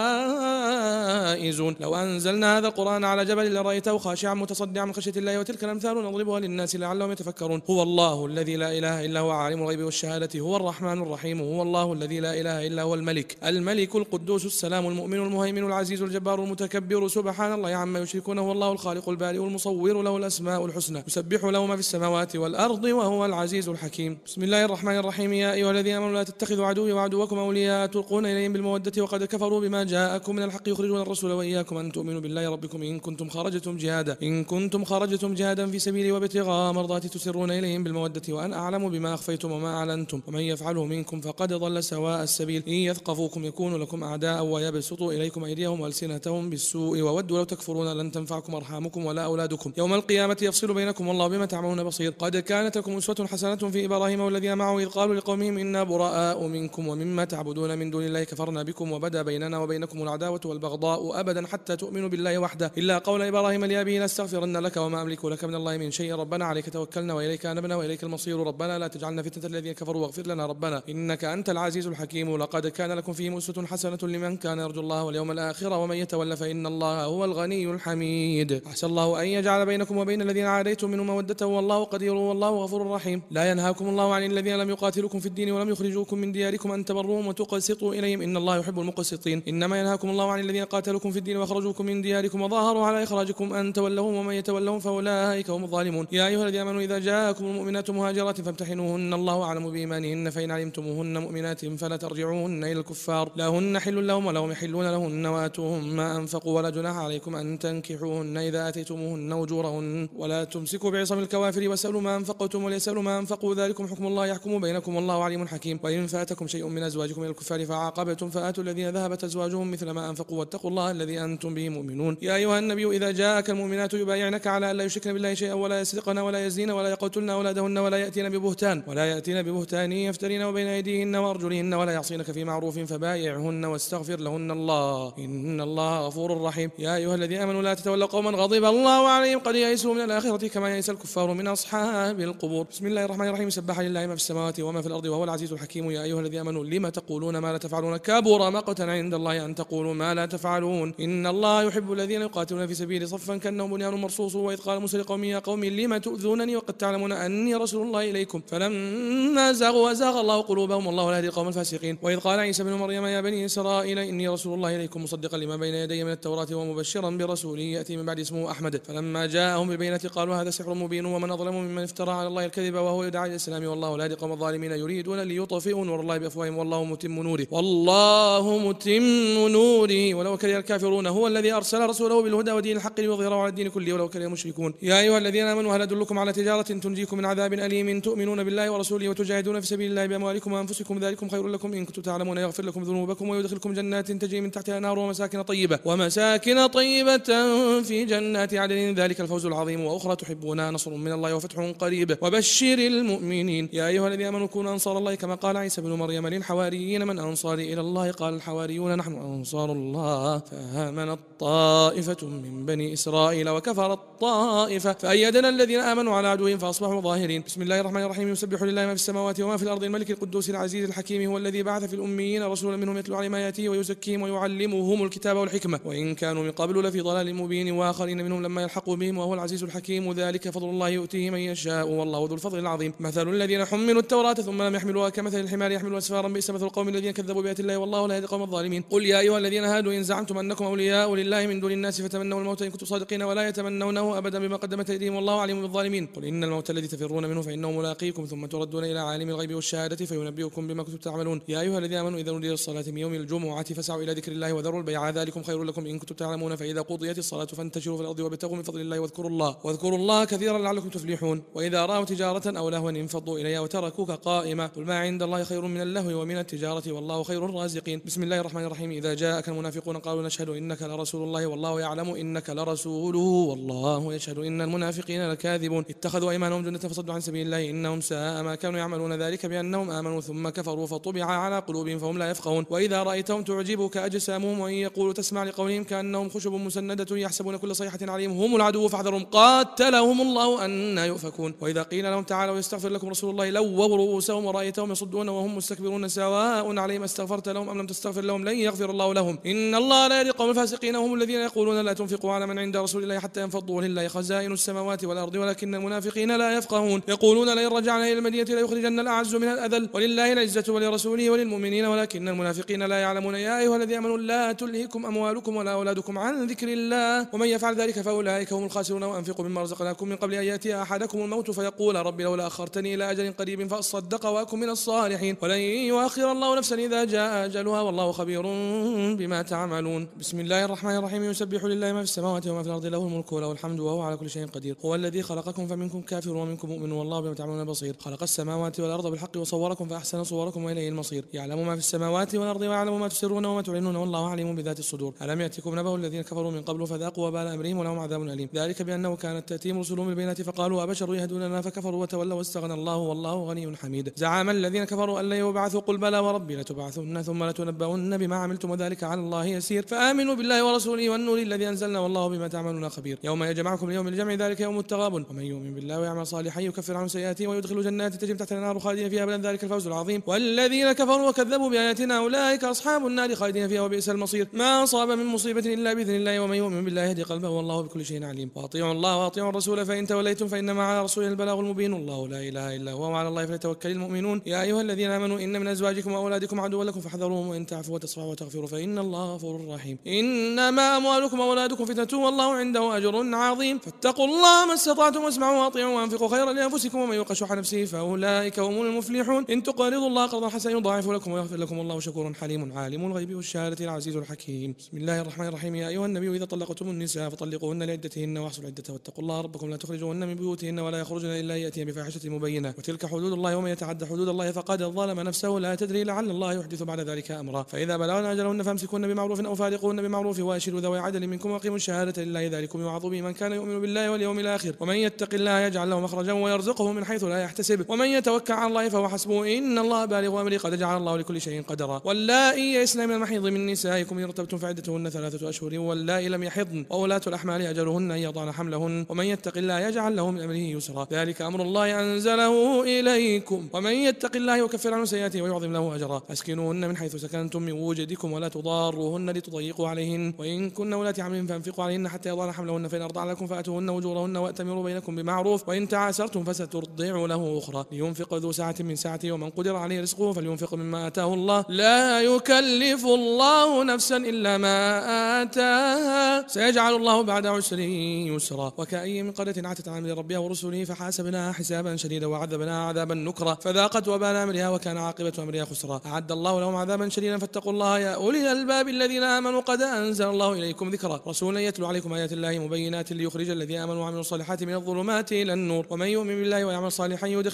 الفائزون. لو أنزلنا هذا القرآن على جبل لرأيته خاشعا متصدعا من خشية الله وتلك الأمثال نضربها للناس لعلهم يتفكرون. هو الله الذي لا إله إلا هو عالم الغيب والشهادة هو الرحمن الرحيم. هو الله الذي لا إله إلا هو الملك الملك القدوس السلام المؤمن المهيمن العزيز الجبار المتكبر سبحان الله عما يشركون. هو الله الخالق البارئ المصور له الأسماء الحسنى يسبح له ما في السماوات والأرض وهو العزيز الحكيم. بسم الله الرحمن الرحيم. يا أيها الذين آمنوا لا تتخذوا عدوي وعدوكم أولياء تلقون إليهم بالمودة وقد كفروا بما جاءكم من الحق يخرجون الرسول وإياكم أن تؤمنوا بالله ربكم إن كنتم خرجتم جهادا إن كنتم خرجتم جهادا في سبيلي وابتغاء مرضاتي تسرون إليهم بالمودة وأن أعلم بما أخفيتم وما أعلنتم ومن يفعله منكم فقد ضل سواء السبيل. إن يثقفوكم يكونوا لكم أعداء ويبسطوا إليكم أيديهم وألسنتهم بالسوء وودوا لو تكفرون لن تنفعكم أرحامكم ولا أولادكم يوم القيامة يفصل بينكم والله بما تعملون بصير. قد كانت لكم أسوة حسنة في إبراهيم والذين معه إذ قالوا لقومهم إنا براء منكم ومما تعبدون من دون الله كفرنا بكم وبدا بيننا وبينكم العداوة والبغضاء أبدا حتى تؤمنوا بالله وحده إلا قول إبراهيم لأبيه لاستغفرن لك وما أملك لك من الله من شيء ربنا عليك توكلنا وإليك أنبنا وإليك المصير ربنا لا تجعلنا فتنة الذين كفروا واغفر لنا ربنا إنك أنت العزيز الحكيم. لقد كان لكم فيهم أسوة حسنة لمن كان يرجو الله واليوم الآخر ومن يتولى فإن الله هو الغني الحميد. عسى الله أن يجعل بينكم وبين الذين عاديتم منهم مودة والله قدير والله غفور رحيم. لا ينهاكم الله عن الذين لم يقاتلوكم في الدين ولم يخرجوكم من دياركم أن تبروهم وتقسطوا إليهم إن الله يحب المقسطين. إنما ينهاكم الله عن الذين قاتلوكم في الدين وخرجوكم من دياركم وظاهروا على إخراجكم أن تولوهم ومن يتولهم فأولئك هم الظالمون. يا أيها الذين آمنوا إذا جاءكم المؤمنات مهاجرات فامتحنوهن الله أعلم بإيمانهن فإن علمتموهن مؤمنات فلا ترجعوهن إلى الكفار لا هن حل لهم ولا هم يحلون لهن وآتوهم ما أنفقوا ولا جناح عليكم أن تنكحوهن إذا آتيتموهن أجورهن ولا تمسكوا بعصم الكوافر واسألوا ما أنفقتم وليسألوا ما أنفقوا ذلكم حكم الله يحكم بينكم والله عليم حكيم. وإن فاتكم شيء من أزواجكم إلى الكفار فعاقبتم فآتوا الذين ذهبت أزواجهم مثل ما أنفقوا واتقوا الله الذي أنتم به مؤمنون. يا أيها النبي إذا جاءك المؤمنات يبايعنك على أن لا يشركن بالله شيئا ولا يسرقن ولا يزنين ولا يقتلن أولادهن ولا يأتين ببهتان ولا يأتين ببهتان يفترين بين أيديهن وأرجلهن ولا يعصينك في معروف فبايعهن واستغفر لهن الله إن الله غفور رحيم. يا أيها الذين آمنوا لا تتولوا قوما غضب الله عليهم قد يئسوا من الآخرة كما يئس الكفار من أصحاب القبور. بسم الله الرحمن الرحيم. سبح لله ما في السماوات وما في الأرض وهو العزيز الحكيم. يا أيها الذين آمنوا لما تقولون ما لا تفعلون كبر مقتا عند الله أن تقولوا ما لا تفعلون إن الله يحب الذين يقاتلون في سبيله صفا كأنهم بنيان مرصوص. وإذ قال موسى لقومه يا قوم لم تؤذونني وقد تعلمون أني رسول الله إليكم فلما زاغوا وزاغ الله قلوبهم والله لا يهدي القوم الفاسقين. وإذ قال عيسى بن مريم يا بني إسرائيل إني رسول الله إليكم مصدقا لما بين يدي من التوراة ومبشرا برسول يأتي من بعد اسمه أحمد. فلما جاءهم بالبينات قالوا هذا سحر مبين ومن أظلم ممن افترى على الله الكذب وهو يدعى إلى الإسلام والله لا يهدي القوم الظالمين يريدون ليطفئوا نور الله بأفواههم والله متم نوره والله متم نوره ولو كره الكافرون. هو الذي أرسل رسوله بالهدى ودين الحق ليظهره على الدين كله ولو كره المشركون. يا أيها الذين آمنوا هل أدلكم على تجارة تنجيكم من عذاب أليم تؤمنون بالله ورسوله وتجاهدون في سبيل الله بأموالكم وأنفسكم ذلكم خير لكم إن كنتم تعلمون يغفر لكم ذنوبكم ويدخلكم جنات تجري من تحتها الأنهار ومساكن طيبة ومساكن طيبة في جنات عدن ذلك الفوز العظيم. وأخرى تحبونها نصر من الله وفتح قريب وبشر المؤمنين. يا أيها الذين آمنوا كونوا أنصار الله كما قال عيسى بن مريم للحواريين من أنصاري إلى الله قال الحواريون نحن أنصار الله فآمنت طائفة من بني إسرائيل وكفرت طائفة فأيدنا الذين آمنوا على عدوهم فأصبحوا ظاهرين. بسم الله الرحمن الرحيم. يسبح لله ما في السماوات وما في الأرض الملك القدوس العزيز الحكيم هو الذي بعث في الأميين رسولا منهم يتلو عليهم آياته ويزكيهم ويعلمهم الكتاب والحكمة وإن كانوا من قبل لفي ضلال مبين وآخرين منهم لما يلحقوا بهم وهو العزيز الحكيم ذلك فضل الله يؤتيه من يشاء والله ذو الفضل العظيم. مثل الذين حملوا التوراة ثم لم يحملوها كمثل الحمار يحمل أسفارا بئس مثل القوم الذين كذبوا بآيات الله والله لا يهدي القوم الظالمين. قل يا أيها الذين هادوا إن زعمتم أنكم أولياء لله من دون الناس فتمنوا الموت إن كنتم صادقين ولا يتمنونه أبدا بما قدمت أيديهم والله عليم بالظالمين. قل إن الموت الذي تفرون منه فإنه ملاقيكم ثم تردون إلى عالم الغيب والشهادة فينبئكم بما كنتم تعملون. يا أيها الذين آمنوا إذا نودي للصلاة من يوم الجمعة فاسعوا إلى ذكر الله وذروا البيع ذلكم خير لكم إن كنتم تعلمون. فإذا قضيت الصلاة فانتشروا في الأرض وابتغوا من فضل الله واذكروا الله واذكروا الله كثيرا لعلكم تفلحون. وإذا رأوا تجارة أو لهوا انفضوا إليها وتركوك قائما قل ما عند الله خير من اللهو ومن التجارة والله خير الرازقين. بسم الله الرحمن الرحيم. إذا جاءك المنافقون قالوا نشهد إنك لرسول الله والله يعلم إنك لرسوله والله يشهد إن المنافقين لكاذبون. اتخذوا أيمانهم جنة فصدوا عن سبيل الله إنهم ساء ما كانوا يعملون ذلك بأنهم آمنوا ثم كفروا فطبع على قلوبهم فهم لا يفقهون. وإذا رأيتهم تعجبك أجسامهم وإن يقولوا تسمع لقولهم كأنهم خشب مسندة يحسبون كل صيحة عليهم هم العدو فاحذرهم قاتلهم الله أن يؤفكون. وإذا قيل لهم تعالوا يستغفر لكم رسول الله لووا رؤوسهم ورأيتهم يصدون وهم مستكبرون سواء عليهم استغفرت لهم أم لم تستغفر لهم لن يغفر الله لهم إن الله لا يهدي القوم الفاسقين. هم الذين يقولون لا تنفقوا على من عند رسول الله حتى ينفضوا لله خزائن السماوات والأرض ولكن المنافقين لا يفقهون. يقولون لئن رجعنا إلى المدينة ليخرجن الأعز من الأذل ولله العزة ولرسوله وللمؤمنين ولكن المنافقين لا يعلمون. يا أيها الذين آمنوا لا تلهكم أموالكم ولا أولادكم عن ذكر الله ومن يفعل ذلك فأولئك هم الخاسرون. وأنفقوا مما رزقناكم من قبل أن يأتي أحدكم الموت فيقول رب لولا أخرتني إلى أجل قريب فأصدق وأكن من الصالحين ولن يؤخر الله نفسا إذا جاء أجلها والله خبير بما تعملون. بسم الله الرحمن الرحيم. يسبح لله ما في السماوات وما في الأرض له الملك وله الحمد وهو على كل شيء قدير. هو الذي خلقكم فمنكم كافر ومنكم مؤمن والله بما تعملون بصير. خلق السماوات والأرض بالحق وصوركم فأحسن صوركم وإليه المصير. يعلم ما في السماوات والأرض ويعلم ما تسرون وما تعلنون والله عليم بذات الصدور. ألم يأتكم نبأ الذين كفروا من قبل فذاقوا وبال أمرهم ولهم عذاب أليم. ذلك بأنه كانت تأتيهم رسلهم بالبينات فقالوا أبشر يهدوننا فكفروا وتولوا واستغنى الله والله غني حميد. زعم الذين كفروا أن لن يبعثوا قل بلى وربي لتبعثن ثم لتنبؤن بما عملتم وذلك على الله يسير. فآمنوا بالله ورسوله والنور الذي أنزلنا والله بما تعملون خبير. يوم يجمعكم ليوم الجمع ذلك يوم التغابن ومن يؤمن بالله ويعمل صالحا يكفر عنه سيئاته ويدخل جنات تجري تحتها الأنهار خالدين فيها أبدا ذلك الفوز العظيم. والذين كفروا وكذبوا بآياتنا أولئك أصحاب النار خالدين فيها وبئس المصير. ما أصاب من مصيبة إلا بإذن الله ومن يؤمن بالله يهدي قلبه والله بكل شيء عليم. وأطيعوا الله وأطيعوا الرسول فإن توليتم فإنما على رسوله البلاغ المبين والله لا إله إلا هو وعلى الله فليتوكل المؤمنون. يا أيها الذين آمنوا إن من أزواجكم وأولادكم عدوا لكم فاحذروهم وإن تعفوا وتصفحوا وتغفروا فإن الله غفور رحيم. إنما أموالكم وأولادكم فتنة والله عنده أجر عظيم. فاتقوا الله ما استطعتم واسمعوا وأطيعوا وأنفقوا خيرا لأنفسكم ومن يوق شح نفسه فأولئك هم المفلحون. إن تقرضوا الله قرضا حسنا يضاعف لكم ويغفر لكم والله شكور حليم عالم الغيب والشهادة العزيز الحكيم. بسم الله الرحمن الرحيم. يا أيها النبي إذا طلقتم النساء فطلقوهن لعدتهن واحصوا العدة واتقوا الله ربكم لا تخرجوهن من بيوتهن ولا يخرجن إلا يأتين بفاحشة مبينة وتلك حدود الله ومن يتعدى حدود الله فقد ظلم نفسه لا تدري لعل الله يحدث بعد ذلك أمرا. فإذا بلغن أجلهن فامسكوهن بمعروف أو فارقوهن بمعروف وأشهدوا ذوي عدل منكم وأقيموا الشهادة لله ذلكم يوعظ به من كان يؤمن بالله واليوم الآخر ومن يتق الله يجعل له مخرجا ويرزقه من حيث لا يحتسب ومن يتوكل على الله فهو حسبه إن الله بالغ أمره قد جعل الله لكل شيء قدرا. واللائي يئسن من المحيض من نسائكم إن ارتبتم فعدتهن ثلاثة أشهر واللائي لم يحضن وأولاة الأحمال أجلهن أن يضعن حملهن ومن يتق الله يجعل له من أمره يسرا. ذلك أمر الله أنزله إليكم ومن يتق الله يكفر عنه سيئاته ويعظم له أجرا. أسكنوهن من حيث سكنتم من وجدكم ولا تضاروهن لتضيقوا عليهن وإن كن أولات حمل فانفقوا عليهن حتى يضعن حملهن فإن أرضعن لكم فآتوهن أجورهن وأتمروا بينكم بمعروف وإن تعاسرتم فسترضع له أخرى لينفق ذو سعة من سعته ومن قدر عليه رزقه فلينفق مما آتاه الله لا يكلف الله نفسا إلا ما آتاها سيجعل الله بعد عسر يسرا. وكأي من قرية عتت عن أمر ربها ورسله فحاسبناها حسابا شديدا وعذبناها عذابا نكرا فذاقت وبال أمرها وكان عاقبة أمرها خسرا. أعد الله لهم عذابا شديدا فاتقوا الله يا أولي الألباب الذين آمنوا قد أنزل الله إليكم ذكرا رسولا يتلو عليكم آيات الله مبينات ليخرج الذين آمنوا وعملوا الصالحات من الظلمات إلى النور ومن يؤمن بالله ويعمل صالحا يدخله جنات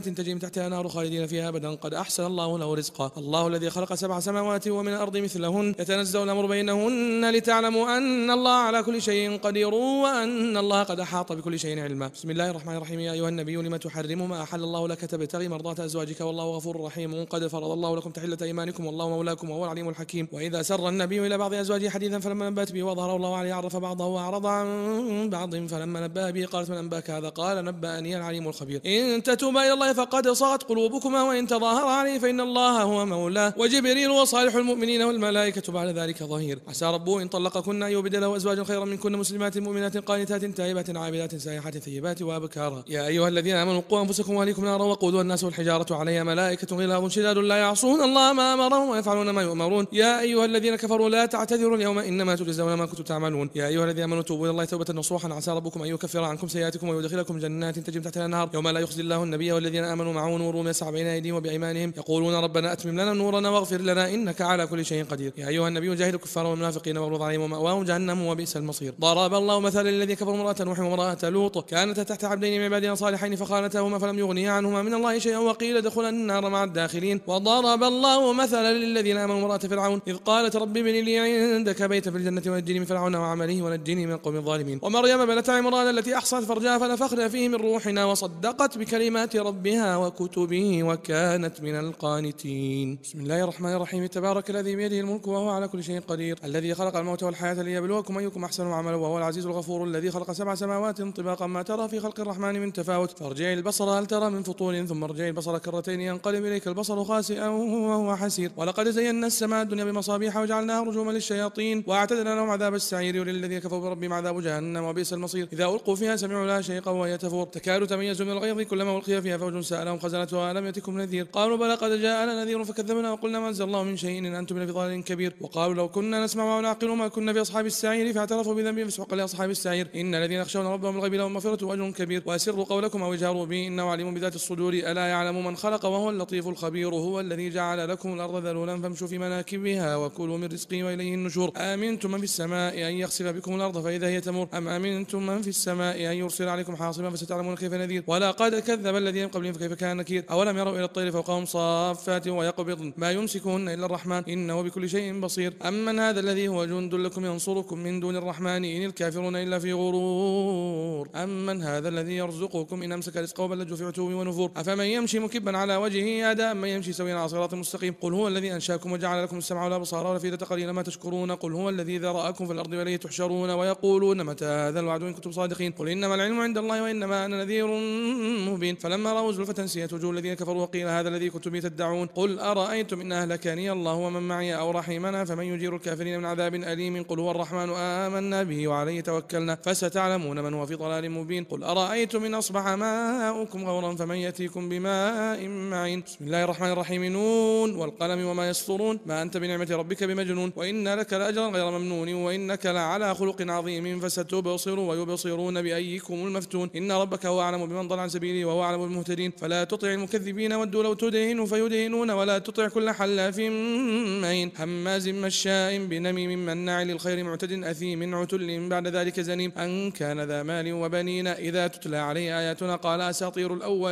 جنات تجري من تحتها الأنهار خالدين فيها أبدا قد أحسن الله له رزقا. الله الذي خلق سبع سماوات ومن الأرض مثلهن يتنزل الأمر بينهن لتعلموا أن الله على كل شيء قدير وأن الله قد أحاط بكل شيء علما. بسم الله الرحمن الرحيم. يا أيها النبي لم تحرم ما أحل الله لك تبتغي مرضات أزواجك والله غفور رحيم قد فرض الله لكم تحلة أيمانكم والله مولاكم وهو العليم الحكيم. وإذا سر النبي إلى بعض أزواجه حديثا فلما نبأت به وظهر الله عليه عرف بعضه وأعرض عن بعض فلما نبأ به قالت من أنباك هذا قال نبأني العليم الخبير. إن تتوبا إلى الله فقد صغت قلوبكما وإن تظاهر عليه فإن الله هو مولاه وجبريل وصالح المؤمنين والملائكة بعد ذلك ظهير. عسى ربه إن طلقكن أن يبدله أزواجا خيرا منكن مسلمات مؤمنات قانتات تائبات عابدات سائحات ثيبات وأبكارا. يا أيها الذين آمنوا قوا أنفسكم وأهليكم نارا وقودها الناس والحجارة عليها ملائكة غلاظ شداد لا يعصون الله ما أمرهم ويفعلون ما يؤمرون. يا أيها الذين كفروا لا تعتذروا اليوم إنما تجزون ما كنتم تعملون. يا أيها الذين آمنوا توبوا إلى الله توبة نصوحا عسى ربكم أن يكفر عنكم سيئاتكم ويدخلكم جنات تجري تحتها الأنهار يوم لا يخزي الله النبي والذين آمنوا معه نورهم يسعى بين أيديهم وبأيمانهم يقولون ربنا أتمم لنا نورنا واغفر لنا إنك على كل شيء قدير. يا أيها النبي جاهد الكفار والمنافقين واغلظ عليهم ومأواهم جهنم وبئس المصير. ضرب الله مثلا للذين كفروا امرأة نوح وامرأة لوط كانتا تحت عبدين من عبادنا صالحين فخانتاهما فلم يغنيا عنهما من الله شيئا وقيل ادخلا النار مع الداخلين. وضرب الله مثلا للذين آمنوا امرأة فرعون إذ قالت رب ابن لي عندك بيتا في الجنة ونجني من فرعون وعمله ونجني من القوم الظالمين. ومريم بنت عمران التي أحصنت فرجها فنفخنا فيه من روحنا وصدقت بكلمات ربها وكتبه وكانت من القانتين. بسم الله الرحمن الرحيم. تبارك الذي بيده الملك وهو على كل شيء قدير الذي خلق الموت والحياة ليبلوكم أيكم أحسن عملا وهو العزيز الغفور الذي خلق سبع سماوات طباقا ما ترى في خلق الرحمن من تفاوت فارجعي البصر هل ترى من فطور ثم ارجعي البصر كرتين ينقلب إليك البصر خاسئا وهو حسير. ولقد زينا السماء الدنيا بمصابيح وجعلناها رجوما للشياطين وأعتدنا لهم عذاب السعير وللذين كفروا بربهم عذاب جهنم وبئس المصير. إذا ألقوا فيها سمعوا لها شيئا وهي تفور تكاد تميز من الغيظ كلما ألقي فيها فوج سألهم خزنتها ألم يأتكم نذير قالوا بلى قد جاءنا نذير فكذبنا وقلنا ما أنزل الله من شيء إن أنتم إلا في ضلال كبير. وقالوا لو كنا نسمع ونعقل ما كنا في أصحاب السعير فاعترفوا بذنبهم فسحقا لأصحاب السعير إن الذين يخشون ربهم بالغيب لهم مغفرة وأجر كبير. وأسروا قولكم أو اجهروا به إنه عليم بذات الصدور ألا يعلم من خلق وهو اللطيف الخبير. هو الذي جعل لكم الأرض ذلولا فامشوا في مناكبها وكلوا من رزقه وإليه النشور. آمنتم من في السماء أن يخسف بكم الأرض فإذا هي تمر أم أمنتم من في السماء أن يرسل عليكم حاصبا فستعلمون كيف نذير. ولقد كذب الذين قبلهم فكيف كان نكير. أولم يروا إلى الطير فوقهم صافات ويقبضن ما يمسكهن إلا الرحمن إنه بكل شيء بصير. أمن هذا الذي هو جند لكم ينصركم من دون الرحمن إن الكافرون إلا في غرور. أمن هذا الذي يرزقكم إن أمسك رزقه بل لجوا في عتو ونفور. أفمن يمشي مكبا على وجهه أهدى أمن يمشي سويا على صراط مستقيم. قل هو الذي أنشاكم وجعل لكم السمع والأبصار والأفئدة قليلا ما تشكرون. قل هو الذي ذرأكم في الأرض وإليه تحشرون ويقولون متى هذا الوعد إن كنتم صادقين. قل إنما العلم عند الله وإنما أنا نذير مبين. فلما رأوا زلفة سيئت وجوه الذين كفروا وقيل هذا الذي كنتم به تدعون. قل أرأيتم إن أهلكني الله ومن معي أو رحمنا فمن يجير الكافرين من عذاب أليم. قل هو الرحمن آمنا به وعليه توكلنا فستعلمون من هو في ضلال مبين. قل أرأيتم إن أصبح ماؤكم غورا فمن يأتيكم بماء معين. بسم الله الرحمن الرحيم. نون والقلم وما يسطرون ما أنت بنعمة ربك بمجنون وإن لك لأجرا غير ممنون وإنك لعلى خلق عظيم فستبصر ويبصرون بأيكم المفتون. إن ربك هو أعلم بمن ضل عن سبيله وهو أعلم بالمهتدين. فلا تطع المكذبين ودوا لو تدهن فيدهنون ولا تطع كل حلاف مهين هماز مشاء بنميم مناع للخير معتد أثيم عتل بعد ذلك زنيم أن كان ذا مال وبنين إذا تتلى عليه آياتنا قال أساطير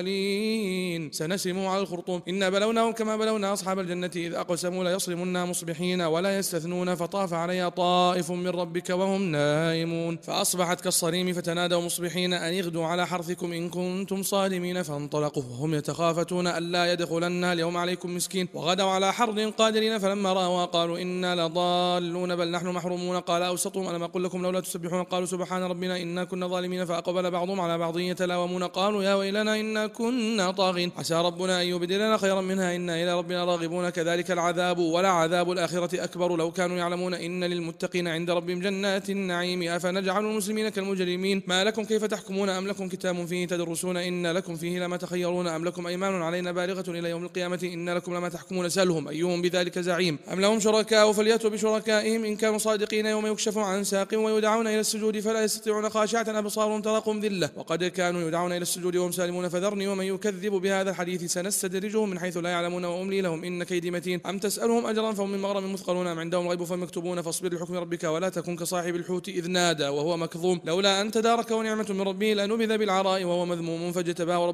الأولين سنسمه على الخرطوم. إنا بلوناهم كما بلونا أصحاب الجنة إذ أقسموا لا يصرمنا مصبحين ولا يستثنون فطاف عليها طائف من ربك وهم نائمون فأصبحت كالصريم فتنادوا مصبحين أن اغدوا على حرثكم إن كنتم صارمين فانطلقوا وهم يتخافتون ألا يدخلنها اليوم عليكم مسكين وغدوا على حرد قادرين فلما رأوا قالوا إنا لضالون بل نحن محرومون. قال أوسطهم ألم أقل لكم لولا تسبحون قالوا سبحان ربنا إنا كنا ظالمين فأقبل بعضهم على بعض يتلاومون قالوا يا ويلنا إنا كنا طاغين عسى ربنا أن يبدلنا خيرا منها إنا إلى ربنا راغبون كذلك العذاب ولا عذاب الآخرة أكبر لو كانوا يعلمون إن للمتقين عند ربهم جنات النعيم أفنجعل المسلمين كالمجرمين ما لكم كيف تحكمون أم لكم كتاب فيه تدرسون إن لكم فيه لما تخيرون أم لكم أيمان علينا بالغة إلى يوم القيامة إن لكم لما تحكمون سلهم أيهم بذلك زعيم أم لهم شركاء فليأتوا بشركائهم إن كانوا صادقين يوم يكشف عن ساق ويدعون إلى السجود فلا يستطيعون خاشعة أبصارهم تراقم ذلة وقد كانوا يدعون إلى السجود وهم سالمون فذرني ومن يكذب بهذا الحديث سنستدرجهم من حيث لا يعلمون وأملي لهم إن كيدي متين أم تسألهم أجرا فهم من مغرم مثقلون أم عندهم غيب فهم يكتبون فاصبر لحكم ربك ولا تكن كصاحب الحوت إذ نادى وهو مكظوم لولا أن تداركه نعمة من ربه لنبذ بالعراء وهو مذموم فاجتباه ربه فجعل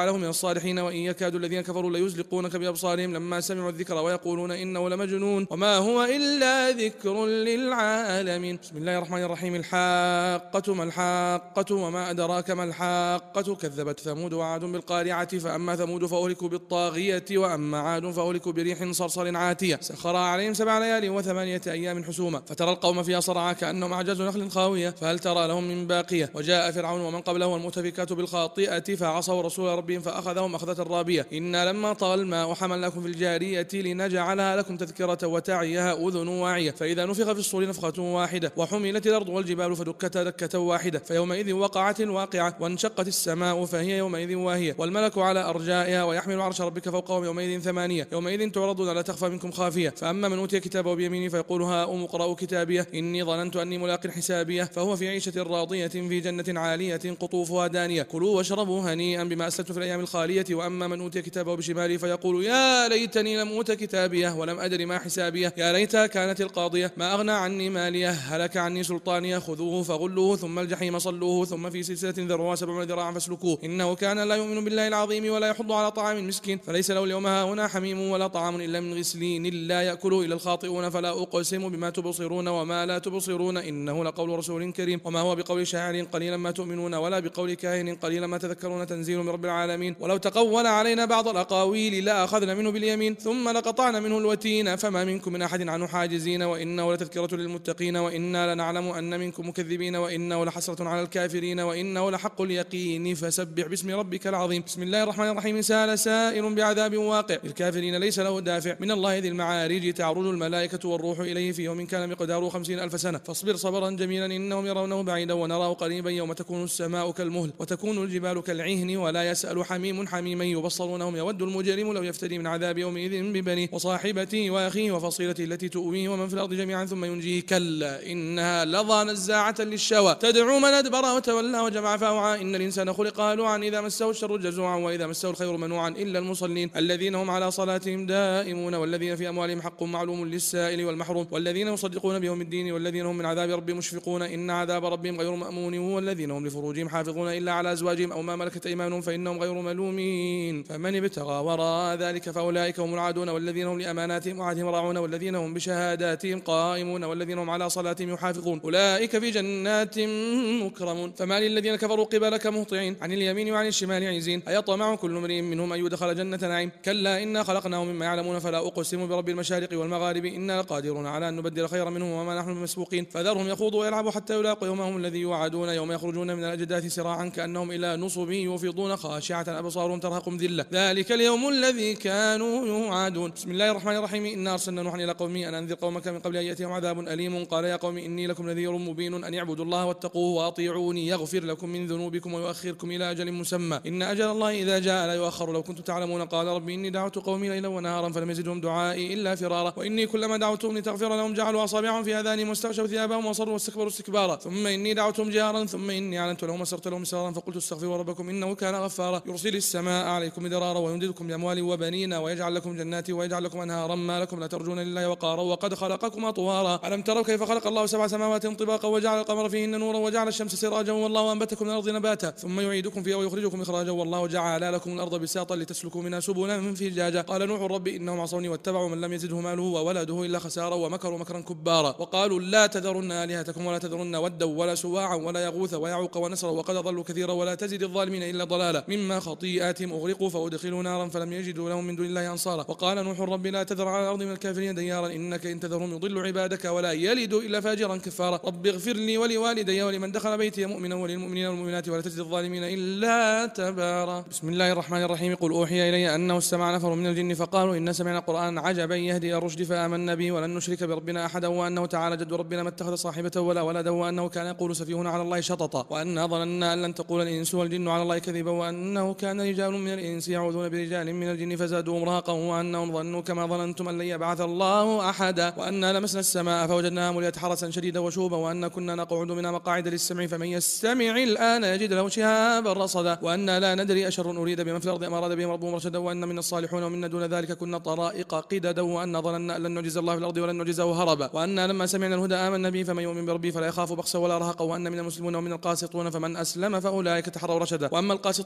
وجعله من الصالحين وإن يكاد الذين كفروا ليزلقونك بأبصارهم لما سمعوا الذكر ويقولون إنه لمجنون وما هو إلا ذكر للعالمين. بسم الله الرحمن الرحيم. الحاقة ما الحاقة وما أدراك ما الحاقة كذبت ثمود وعاد بالقارعة فأما ثمود فأهلكوا بالطاغية وأما عاد فأهلكوا بريح صرصر عاتية سخر عليهم سبع ليال وثمانية أيام حسوما فترى القوم فيها صرعى كأنهم أعجاز نخل خاوية فهل ترى لهم من باقية. وجاء فرعون ومن قبله والمؤتفكات بالخاطئة فعصوا رسول ربهم فأخذهم أخذة رابية إنا لما طغى الماء حملناكم في الجارية لنجعلها لكم تذكرة وتعيها أذن واعية فإذا نفخ في الصور نفخة واحدة وحملت الأرض والجبال فدكتا دكة واحدة فيومئذ وقعت الواقعة وانشقت السماء فهي يومئذ واهية والملك على أرجائها ويحمل عرش ربك فوقهم يومئذ ثمانية يومئذ تعرضون لا تخفى منكم خافية فأما من أوتي كتابه بيمينه فيقول هاؤم اقرءوا كتابيه إني ظننت أني ملاق حسابيه فهو في عيشة راضية في جنة عالية قطوفها دانية كلوا واشربوا هنيئا بما أسلفتم في الأيام الخالية وأما من أوتي كتابه بشماله فيقول يا ليتني لم أوت كتابيه ولم أدر ما حسابيه يا ليتها كانت القاضية ما أغنى عني ماليه هلك عني سلطانيه خذوه فغلوه ثم الجحيم صلوه ثم في سلسلة ذرعها سبعون ذراعا فاسلكوه إنه كان لا يؤمن بالله العظيم ولا يحض على طعام المسكين فليس له اليوم هاهنا حميم ولا طعام إلا من غسلين لا يأكله إلا الخاطئون فلا أقسم بما تبصرون وما لا تبصرون إنه لقول رسول كريم وما هو بقول شاعر قليلا ما تؤمنون ولا بقول كاهن قليلا ما تذكرون تنزيل من رب العالمين ولو تقول علينا بعض الأقاويل لا أخذنا منه باليمين ثم لقطعنا منه الوتين فما منكم من أحد عنه حاجزين وإنه لتذكرة للمتقين وإنا لنعلم أن منكم مكذبين وإنه لحسرة على الكافرين وإنه لحق اليقين فسبح باسم ربك العظيم. بسم الله الرحمن الرحيم. سال سائل بعذاب واقع للكافرين ليس له دافع من الله ذي المعارج تعرج الملائكة والروح إليه في يوم كان مقداره خمسين ألف سنة فاصبر صبرا جميلا إنهم يرونه بعيدا ونراه قريبا يوم تكون السماء كالمهل وتكون الجبال كالعهن ولا يسأل حميم حميما يبصرونهم يود المجرم لو يفتدي من عذاب يومئذ ببنيه وصاحبته وأخيه وفصيلته التي تؤويه ومن في الأرض جميعا ثم ينجيه كلا إنها لظى نزاعة للشوى تدعو من أدبر وتولى وجمع فأوعى إن الإنسان خلق هلوعا إذا مسه الشر جزوعا وإذا مسه الخير منوعا إلا المصلين الذين هم على صلاتهم دائمون والذين في أموالهم حق معلوم للسائل والمحروم والذين يصدقون بيوم الدين والذين هم من عذاب ربهم مشفقون إن عذاب ربهم غير مأمون والذين هم لفروجهم حافظون إلا على أزواجهم أو ما ملكت أيمانهم فإنهم غير ملومين فمن ابتغى وراء ذلك فأولئك هم العادون والذين هم لأماناتهم وعهدهم راعون والذين هم بشهاداتهم قائمون والذين هم على صلاتهم يحافظون أولئك في جنات مكرمون فما للذين كفروا قبلك مهطعين عن اليمين وعن الشمال عزين أيطمع كل امرئ منهم أن يدخل جنة نعيم كلا إنا خلقناهم مما يعلمون فلا أقسم برب المشارق والمغارب إنا لقادرون على أن نبدل خيرا منهم وما نحن بمسبوقين فذرهم يخوضوا ويلعبوا حتى يلاقوا يومهم الذي يوعدون يوم يخرجون من الأجداث سراعا كأنهم إلى نصب يوفضون خاشعة أبصارهم ترهقهم ذلة ذلك اليوم الذي كانوا يوعدون. بسم الله الرحمن الرحيم. إنا أرسلنا نوحا إلى قومه أن أنذر قومك من قبل أن يأتيهم عذاب أليم قال يا قوم إني لكم نذير مبين أن يعبدوا الله واتقوه وأطيعوني يغفر لكم من ذنوبكم ويؤخركم إلى أجل مسمى إن أجل الله إذا جاء لا يؤخر لو كنتم تعلمون قال رب إني دعوت قومي ليلا ونهارا فلم يزدهم دعائي إلا فرارا وإني كلما دعوتهم لتغفر لهم جعلوا أصابعهم في آذانهم واستغشوا ثيابهم وصروا واستكبروا استكبارا ثم إني دعوتهم جهارا ثم إني أعلنت لهم وسرت لهم سرارا فقلت استغفروا ربكم إنه كان غفارا يرسل السماء عليكم مدرارا ويمددكم بأموال وبنين ويجعل لكم جنات ويجعل لكم أنهارا ما لكم لا ترجون لله وقارا وقد خلقكم أطوارا ألم تروا كيف خلق الله سبع سماوات طباقا وجعل القمر فيهن نورا وجعل الشمس سراجا والله أنبتكم من الأرض نباتا ثم يعيدكم فيها ويخرجكم إخراجا والله جعل لكم الأرض بساطا لتسلكوا منها سبلا من فجاجا قال نوح رب إنهم عصوني واتبعوا من لم يزده ماله وولده إلا خسارا ومكروا مكرا كبارا وقالوا لا تذرن آلهتكم ولا تذرن ودا ولا سواعا ولا يغوث ويعوق ونسرا وقد ضلوا كثيرا ولا تزد الظالمين إلا ضلالا مما خطيئاتهم أغرقوا فأدخلوا نارا فلم يجدوا لهم من دون الله أنصارا وقال نوح رب لا تذر على الأرض من الكافرين ديارا إنك إن تذرهم يضل عبادك ولا يلد إلا فاجرا كفارا رب اغفر لي ولوالدي ولمن دخل بيتي مؤمنا وللمؤمنين والمؤمنات ولا تزد الظالمين إلا تبارا. بسم الله الرحمن الرحيم. قل أوحي إلي أنه استمع نفر من الجن فقالوا إن سمعنا قرآنا عجبا يهدي إلى الرشد فآمنا به ولن نشرك بربنا أحدا وأنه تعالى جد ربنا ما اتخذ صاحبة ولا ولدا وأنه كان يقول سفيهنا على الله شططا وأنا ظننا أن لن تقول الإنس والجن على الله كذبا وأنه كان رجال من الإنس يعوذون برجال من الجن فزادوهم رهقا وأنهم ظنوا كما ظننتم أن لن يبعث الله أحدا وأنا لمسنا السماء فوجدناها مليت حرسا شديدا وشوبا وأنا كنا نقعد منها مقاعد للسمع فمن يستمع الآن يجد له شهابا رصدا وأنا لا ندري أشر أريد بمن في الأرض أم أراد بهم ربهم رشدا وأن منا الصالحون ومنا دون ذلك كنا طرائق قددا وأن ظننا أن لن نعجز الله في الأرض ولن نعجزه هربا وأنا لما سمعنا الهدى آمنا به فمن يؤمن بربه فلا يخاف بخسا ولا رهقا وأن من المسلمون ومن القاسطون فمن أسلم فأولئك تحروا رشدا وأما القاسطون فكانوا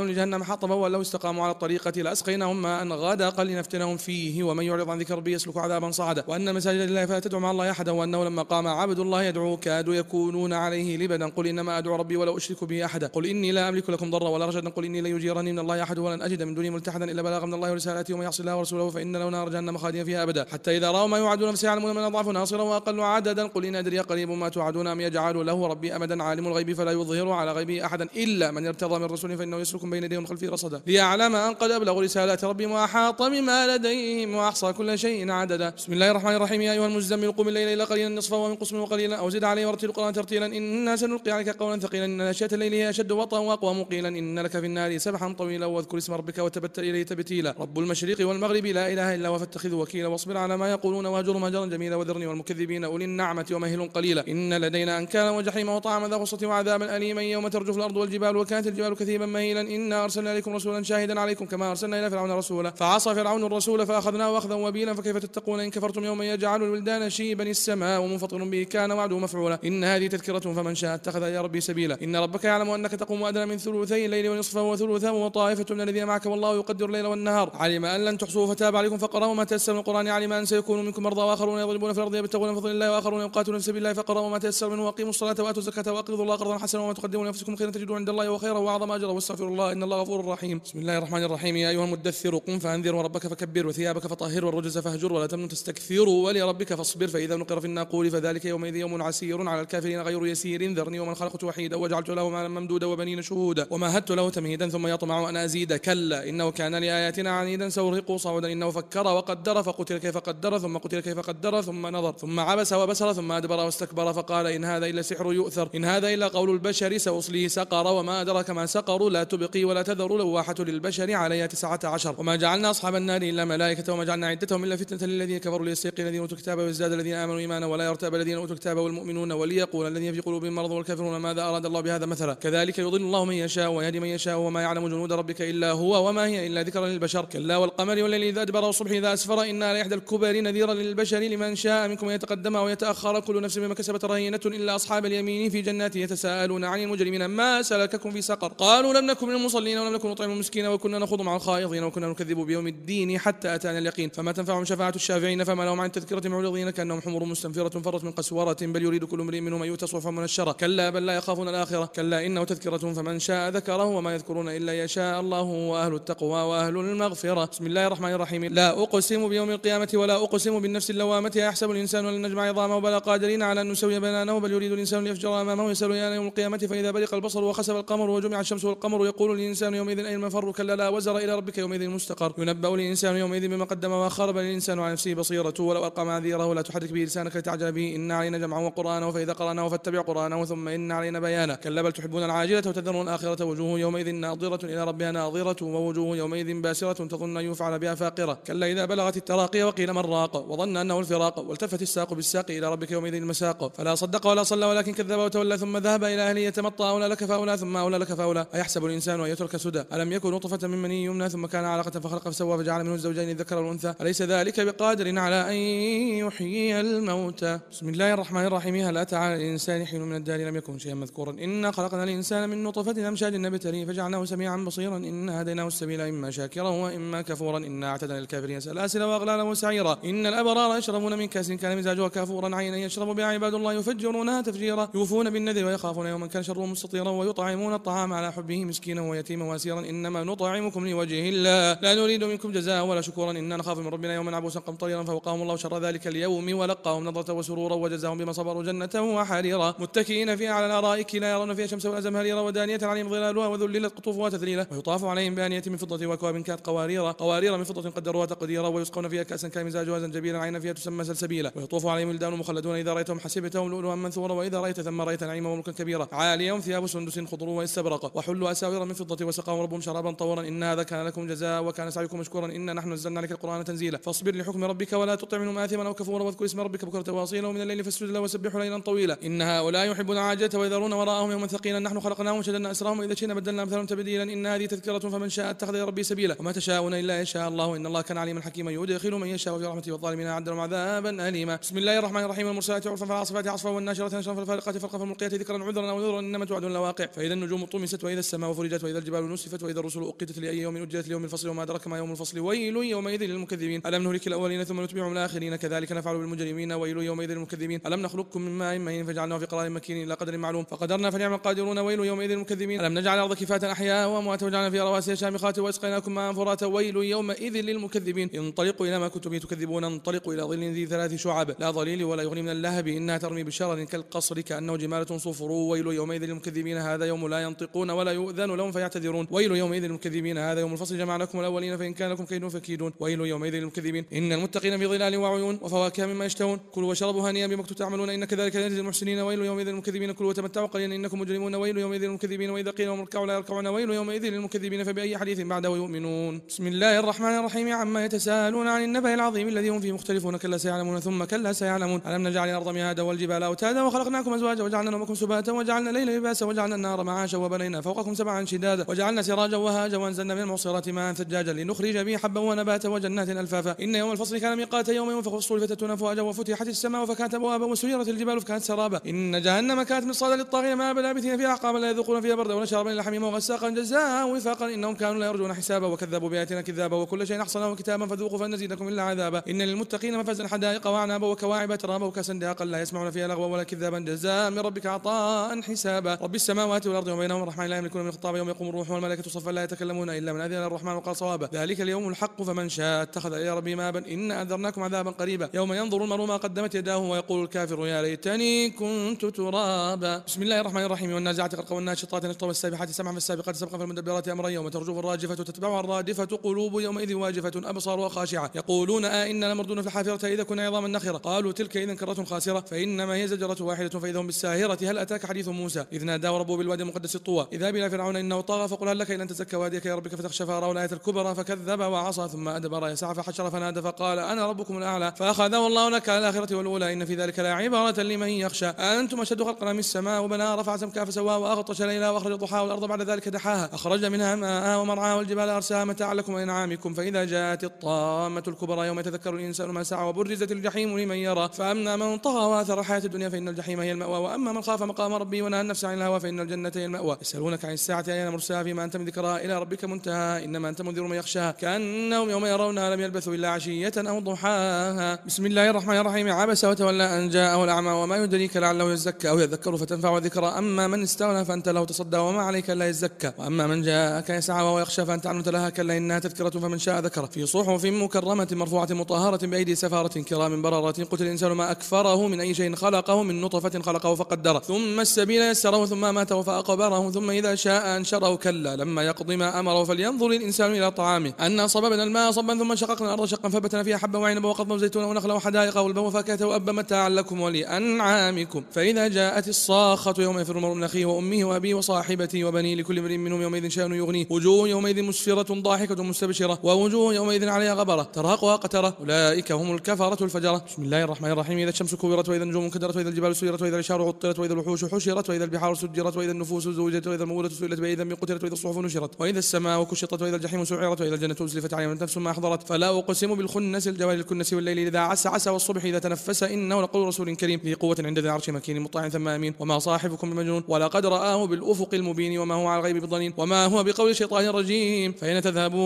جعلوا لجهنم حطبا ولو استقاموا على الطريقة لأسقيناهم ماء غدقا لنفتنهم فيه ومن يعرض عن ذكر ربه يسلك عذابا صعدا وأن مساجد لله فلا تدعو مع الله أحدا وأنه لما قام عبد الله يدعو كادوا يكونون عليه لبدا قل إنما أدعو ربي ولا أشرك به أحدا قل إني لا أملك لكم ضرا ولا رشدا قل إني لا يجيرني من الله أحد ولن أجد من دونه ملتحدا إلا بلاغا من الله ورسالاته ومن يعص الله ورسوله فإن له نار جهنم خالدين فيها أبدا حتى إذا رأوا ما يوعدون فسيعلمون من أضعف ناصرا وأقل عددا قل إن أدري قريب ما توعدون أم يجعل له ربي أمدا عالم الغيب فلا يظهر على غيبه أحدا إلا من ارتضى من رسول فإنه يسلك بين يديه ومن خلفه رصدا ليعلم أن قد أبلغوا رسالات ربهم وأحاط بما لديهم وأحصى كل شيء عددا. بسم الله الرحمن الرحيم. يا أيها المزمل قم الليل إلا قليلا نصفه وانقص منه قليلا أو زد عليه ورتل القرآن ترتيلا إنا سنلقي عليك قولا ثقيلا إن ناشئة الليل هي أشد وطئا وأقوم قيلا إن لك في النار سبحا طويلا واذكر اسم ربك وتبتل إليه تبتيلا رب المشرق والمغرب لا إله إلا هو فاتخذه وكيلا واصبر على ما يقولون واهجرهم هجرا جميلا وذرني والمكذبين أولي النعمة ومهل قليلا إن لدينا أنكالا وجحيما وطعاما ذا غصة وعذابا أليما يوم ترجف الأرض والجبال وكانت الجبال كثيبا مهيلا إنا أرسلنا إليكم رسولا شاهدا عليكم كما أرسلنا إلى فرعون رسولا فعصى فرعون الرسول فأخذناه أخذا وبيلا فكيف تتقون إن كفرتم يوما يجعل الولدان شيبا السماء ومنفطر به كان وعده مفعولا إن هذه تذكرة فمن شاء اتخذ إلى ربه سبيلا إن ربك يعلم أنك تقوم أدنى من ثلثي الليل ونصفه وثلثه وطائفة من الذين معك والله يقدر الليل والنهار علم أن لن تحصوه فتاب عليكم فقرأوا ما تيسر من القرآن علم أن سيكون منكم مرضى وآخرون يضربون في الأرض يبتغون من فضل الله وآخرون يقاتلون في سبيل الله فقرأوا ما تيسر منه وأقيموا الصلاة وآتوا الزكاة وأقرضوا الله قرضا حسنا وما تقدموا لأنفسكم خيرا تجدوا عند الله وخيرا وأعظم أجرا واستغفروا الله إن الله غفور رحيم. بسم الله الرحمن الرحيم. يا أيها المدثر قم فأنذر وربك فكبر وثيابك فطهر والرجز فاهجر ولا تمنن تستكثر ولربك فاصبر فإذا نقر في الناقور فذلك يومئذ يوم عسير على الكافرين غير يسير ذرني ومن خلقت وحيدا وجعلت له مالا ممدودا وبنين شهودا ومهدت له تمهيدا ثم يطمع أن أزيد كلا إنه كان لآياتنا عنيدا سأرهقه صعودا إنه فكر وقدر فقتل كيف قدر ثم قتل كيف قدر ثم نظر ثم عبس وبسر ثم أدبر واستكبر فقال إن هذا إلا سحر يؤثر إن هذا إلا قول البشر سأصليه سقر وما أدرك ما سقر لا تبقي ولا تذر لواحة للبشر عليها تسعة عشر وما جعلنا أصحاب النار إلا ملائكة وما جعلنا عدتهم إلا فتنة للذين كفروا ليستيقن الذين أوتوا الكتاب ويزداد الذين آمنوا إيمانا ولا يرتاب الذين أوتوا الكتاب والمؤمنون وليقول الذين في قلوبهم مرض والكافرون ماذا أراد الله بهذا مثلا كذلك يضل الله من يشاء ويهدي من يشاء وما يعلم جنود ربك إلا هو وما هي إلا ذكرى للبشر كلا والقمر والليل إذا أدبر والصبح إذا أسفر إنا لإحدى الكبر نذيرا للبشر لمن شاء منكم يتقدم ويتأخر كل نفس بما كسبت رهينة إلا أصحاب اليمين في جنات يتساءلون عن المجرمين ما سلككم في سقر قالوا لم نكن من المصلين ولم نكن نطعم المسكين وكنا نخوض مع الخائضين وكنا نكذب بيوم الدين حتى أتانا اليقين فما تنفعهم شفاعة الشافعين فما لهم عن تذكرة معرضين كأنهم حمر مستنفرة فرت من قسورة بل يريد كل امرئ منهم أن يؤتى صحفا منشرة كلا بل لا يخافون الآخرة كلا إنه تذكرة فمن شاء ذكره وما يذكرون إلا يشاء الله وأهل التقوى وأهل المغفرة. بسم الله الرحمن الرحيم. لا أقسم بيوم القيامة ولا أقسم بالنفس اللوامة يحسب الإنسان لن نجمع عظامه بلا قادرين على أن نسوي بنانه بل يريد الإنسان ليفجر أمامه يسأل أيان يوم القيامة فإذا برق البصر وخسف القمر وجمع الشمس والقمر يقول الإنسان يومئذ أين المفر كلا لا وزر إلى ربك يومئذ المستقر ينبأ الإنسان يومئذ بما قدم وأخر بل الإنسان عن نفسه بصيرة ولو ألقى معاذيره لا تحرك به لسانك لتعجل به إن علينا جمعه وقرآنه فإذا قرأناه فاتبع قرآنه ثم إن علينا بيانه كلا بل تحبون العاجلة وتذرون الآخرة وجوه يومئذ ناظرة إلى ربها ناظرة ووجوه يومئذ باسرة تظن أن يفعل بها فاقرة كلا إذا بلغت التراقي وقيل من راق وظن أنه الفراق والتفت الساق بالساق إلى ربك يومئذ المساق فلا صدق ولا صلى ولكن كذب وتولى ثم ذهب إلى أهله يتمطى أولى لك فأولى ثم أولى لك فأولى أيحسب الإنسان أن يترك سدى ألم يكن نطفة من مني يمنى ثم كان علقة فخلق فسوى فجعل منه الزوجين الذكر والأنثى أليس ذلك بقادر على أن يحيي الموتى. بسم الله الرحمن الرحيم. هل أتى على الإنسان حين من الدار لم يكن شيئا مذكورا إنا خلقنا الإنسان من نطفة أمشاج نبتليه فجعلناه سميعا بصيرا إنا هديناه السبيل إما شاكرا وإما كفورا إنا أعتدنا للكافرين سلاسل وأغلالا وسعيرا إن الأبرار يشربون من كأس كان مزاجها كافورا عينا يشرب بها عباد الله يفجرونها تفجيرا يوفون بالنذر ويخافون يوما كان شره مستطيرا ويطعمون الطعام على حبه مسكينا ويتيما واسيرا إنما نطعمكم لوجه الله لا نريد منكم جزاء ولا شكورا إنا نخاف من ربنا يوما عبوسا قمطريرا فوقاهم الله شر ذلك اليوم ولقاهم نظرة وسرورا وجزاهم بما صبروا جنة وحريرا متكئين فيها على الأرائك لا يرون فيها شمس ولا زمهريرا ودانية عليهم ظلالها وذللت قطوفها تذليلا ويطاف عليهم بآنية من فضة وأكواب كانت قواريرا قوارير من فضة قدروها تقديرا ويسقون فيها كأسا كان مزاجها زنجبيلا عينا فيها تسمى سلسبيلا ويطوف عليهم ولدان مخلدون إذا رأيتهم حسبتهم لؤلؤا منثورا وإذا رأيت ثم رأيت نعيما وملكا كبيرا عاليهم ثياب سندس خضر واستبرق وحلوا أساور من فضة وسقاهم ربهم شرابا طورا إن هذا كان لكم جزاء وكان سعيكم مشكورا إنا نحن نزلنا عليك القرآن تنزيلا فاصبر لحكم ربك ولا تطع منهم آثما أو كفورا واذكر اسم ربك بكرة وأصيلا ومن الليل فاسجد له وسبحوا ليلا طويلا إن هؤلاء يحبون العاجلة ويذرون وراءهم يوما ثقيلا نحن خلقناهم وشددنا أسرهم وإذا شئنا بدلنا أمثالهم تبديلا إن هذه تذكرة فمن شاء اتخذ إلى ربه سبيلا وما تشاءون إلا إن شاء الله إن الله كان عليما حكيما يدخل من يشاء في رحمته والظالمين أعد لهم عذابا أليما. بسم الله الرحمن الرحيم. المرسلات عرفا فالعاصفات عصفا والناشرات نشرا فالفارقات فرقا فالملقيات ذكرا عذرا ونذرا إنما توعدون لواقع فإذا النجوم طمست وإذا السماء فرجت وإذا الجبال نسفت وإذا الرسل أقتت لأي يوم أجلت ليوم الفصل وما أدرك ما يوم الفصل ويل يومئذ للمكذبين ألم نهلك الأولين ثم نتبعهم الآخرين كذلك نفعل بالمجرمين ويل يومئذ للمكذبين ألم نخلقكم من ماء مهين فجعلناه في قرار مكين إلى قدر معلوم فقدرنا فنعم القادرون ويل يومئذ للمكذبين ألم نجعل الأرض كفاة أحياء وأمواتا وجعلنا فيها رواسي شامخات وأسقيناكم ماء فراتا ويل يومئذ للمكذبين انطلقوا إلى ما كنتم به تكذبون انطلقوا إلى ظل ذي ثلاث شعب لا ظليل ولا يغني من اللهب إنها ترمي بشرر كالقصر كأنه جمالة صفر ويل يومئذ للمكذبين هذا يوم لا ينطقون ولا يؤذن لهم فيعتذرون ويل يومئذ للمكذبين هذا يوم الفصل جمعناكم الأولين فإن كان لكم كيد فكيدون ويل يومئذ للمكذبين إن المتقين في ظلال وعيون وفواكه مما يشتهون كلوا واشربوا هنيئا بما كنتم تعملون إن كذلك نجزي المحسنين ويل يومئذ للمكذبين كلوا وتمتعوا قليلا إنكم مجرمون ويل يومئذ للمكذبين وإذا قيل لهم اركعوا لا يركعون ويل يومئذ للمكذبين فبأي حديث بعده يؤمنون بسم الله الرحمن الرحيم عما يتساءلون عن النبأ العظيم الذي هم فيه مختلفون كلا سيعلمون ثم كلا سيعلمون ألم نجعل الأرض مهادا والجبال أوتادا وخلقناكم أزواجا وجعلنا نومكم سباتا وجعلنا الليل لباسا وجعلنا النهار معاشا وبنينا فوقكم سبعا شدادا وجعلنا سراجا وهاجا وأنزلنا من المعصرات ماء ثجاجا لنخرج به حبا ونباتا وجنات ألفافا إن يوم الفصل كان ميقاتا يوم ينفخ في الصور فتأتون أفواجا وفتحت السماء فكانت أبوابا وسيرت الجبال فكانت سرابا إن جهنم كانت مرصادا للطاغين مآبا لابثين فيها أحقابا لا يذوقون فيها بردا ولا شرابا إلا حميما وغساقا جزاء وفاقا إنهم كانوا لا يرجون حسابا وكذبوا بآياتنا كذابا وكل شيء أحصناه كتابا فذوقوا فلنزيدكم إلا عذابا إن للمتقين مفازا حدائق وأعنابا وكواعب ترابا وكأسا دهاقا لا يسمعون فيها لغوا ولا كذابا جزاء من ربك عطاء حسابا رب السماوات والأرض وبينهما الرحمن لا يملكون من الخطاب يوم يقوم الروح والملائكة صفا لا يتكلمون إلا من أذن الرحمن وقال صوابا ذلك اليوم الحق فمن شاء اتخذ إلى ربه مآبا إن أنذرناكم عذابا قريبا يوم ينظر المرء ما قدمت يداه ويقول الكافر يا ليتني كنت ترابا بسم الله الرحمن الرحيم والنازعات غرقا والناشطات نشطا والسابحات سمعا فالسابقات سبقا فالمدبرات أمرا يوم ترجف الراجفة تتبعها الرادفة قلوب يومئذ واجفة أبصارها خاشعة يقولون آه إنا لمردون في الحافرة إذا كنا عظاما نخرة قالوا تلك إذا كرة خاسرة فإنما هي زجرة واحدة فإذا هم بالساهرة هل أتاك حديث موسى إذ ناداه ربه بالوادي المقدس طوى إذا بنا فرعون إنه طغى فقل هل لك إلى أن تزكى واديك يا ربك فتخشى فرأوا الآية الكبرى فكذب وعصى ثم أدبر يسعى فحشر فنادى فقال أنا ربكم الأعلى فأخذه الله نكال الآخرة والأولى إن في ذلك لعبرة لمن يخشى أنتم أشد خلقا من السماء وبناها رفع سمكها فسواها وأغطش ليلها وأخرج ضحاها والأرض بعد ذلك دحاها أخرج منها ماءها ومرعاها والجبال أرساها متاعا لكم وأنعامكم فإذا جاءت الطامة الكبرى يوم يتذكر الإنسان ما سعى وبرزت الجحيم لمن يرى فأما من طغى وآثر الحياة الدنيا فإن الجحيم هي المأوى وأما من خاف مقام ربي ونهى النفس عن الهوى فإن الجنة هي المأوى يسألونك عن الساعة أيان مرساها فيما أنت من ذكرها إلى ربك منتهى إنما أنت منذر من يخشاها كأنهم يوم يرونها لم يلبثوا إلا عشية أو ضحاها بسم الله الرحمن الرحيم عبس وتولى أن جاءه الأعمى وما يدريك لعله يزكى أو يذكر فتنفع ذكرى أما من استغنى فأنت له تصدى وما عليك إلا يزكى وأما من جاءك يسعى وهو يخشى فأنت عنه تلهى كلا إنها تذكرة فمن شاء ذكر في صحف مكرمة مرفوعة مطهرة بأيدي سفارة كرام بررة قتل الإنسان ما أكفره من أي شيء خلقه من نطفة خلقه فقدره ثم السبيل يسره ثم ماته فأقبره ثم إذا شاء أنشره كلا لما يقض ما أمره فلينظر الإنسان إلى طعامه أنا صببنا الماء صبا ثم شققنا الأرض شقا فنبتنا فيها حبا وعنبا وقضبا وزيتونا ونخلا وحدائق والبا وفاكهة وأبا متاعا لكم ولأنعامكم فإذا جاءت الصاخة يوم يفر المرء من أخيه وأمه وأبيه وصاحبته وبنيه لكل امرئ منهم يومئذ شأن يغنيه وجوه يومئذ مسفرة ضاحكة مستبشرة ووجوه يومئذ عليها غبرة ترهقها قترة أولئك هم الكفرة الفجرة بسم الله الرحمن الرحيم إذا الشمس كورت وإذا النجوم انكدرت وإذا الجبال سيرت وإذا العشار عطلت وإذا الوحوش حشرت وإذا البحار سجرت وإذا النفوس زوجت وإذا الموءودة سئلت بأي ذنب قتلت وإذا الصحف نشرت وإذا السماء كشطت وإذا الجحيم سعرت وإذا الجنة أزلفت عليهم نفس ما أحضرت فلا أقسم بالخنس الجوار الكنس والليل إذا عسعس والصبح إذا تنفس إنه لقول رسول كريم ذي قوة عند ذي العرش مكين مطاع ثم أمين وما صاحبكم بمجنون ولقد رآه بالأفق المبين وما هو على الغيب بضنين وما هو بقول شيطان رجيم فأين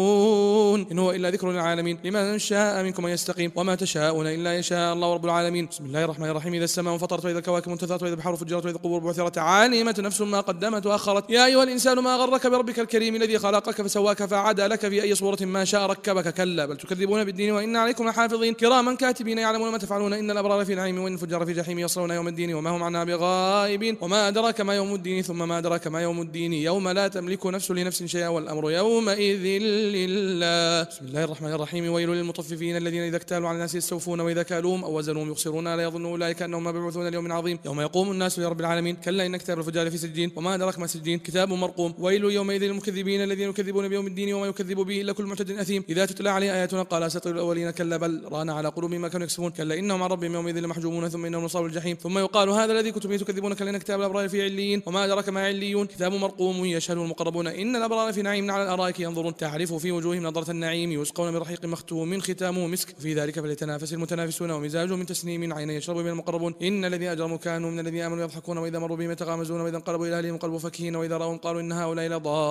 تذهبون إن هو إلا ذكر للعالمين لمن شاء منكم أن يستقيم وما تشاءون إلا يشاء الله رب العالمين بسم الله الرحمن الرحيم إذا السماء انفطرت وإذا الكواكب انتثرت وإذا البحار فجرت وإذا القبور بعثرت علمت نفس ما قدمت وأخرت يا أيها الإنسان ما غرك بربك الكريم الذي خلقك فسواك فعدلك في أي صورة ما شاء ركبك كلا بل تكذبون بالدين وإن عليكم لحافظين كراما كاتبين يعلمون ما تفعلون إن الأبرار في نعيم وإن الفجار في جحيم يصلون يوم الدين وما هم عنها بغائبين وما أدراك ما يوم الدين ثم ما أدراك ما يوم الدين يوم لا تملك نفس لنفس شيئا والأمر يومئذ لله بسم الله الرحمن الرحيم ويل للمطففين الذين إذا اكتالوا على الناس يستوفون وإذا كالوهم أو وزنوهم يخسرون لا يظن أولئك أنهم مبعوثون ليوم عظيم يوم يقوم الناس لرب العالمين كلا إن كتاب الفجار في سجين وما أدراك ما سجين كتاب مرقوم ويل يومئذ للمكذبين الذين يكذبون بيوم الدين وما يكذب به إلا كل معتد أثيم إذا تتلى عليه آياتنا قال أساطير الأولين كلا بل ران على قلوبهم ما كانوا يكسبون كلا إنهم عن ربهم يومئذ لمحجوبون ثم إنهم لصالوا الجحيم ثم يقال هذا الذي كنتم به تكذبون كلا إن كتاب الأبرار في عليين وما أدراك ما عليون كتاب مرقوم يشهده المقربون إن الأبرار في نعيم على الأرائك ينظرون تعرف في وجوههم نظرة النعيم يسقون من رحيق مختوم ختامه مسك في ذلك فليتنافس المتنافسون ومزاجه من تسنيم عين يشرب من المقربون إن الذين أجرموا كانوا من الذين آمنوا يضحكون وإذا مروا بهم يتغامزون وإذا انقلبوا إلى أهلهم انقلبوا فكهين وإذا رأوا قالوا إن هؤلاء هؤلاء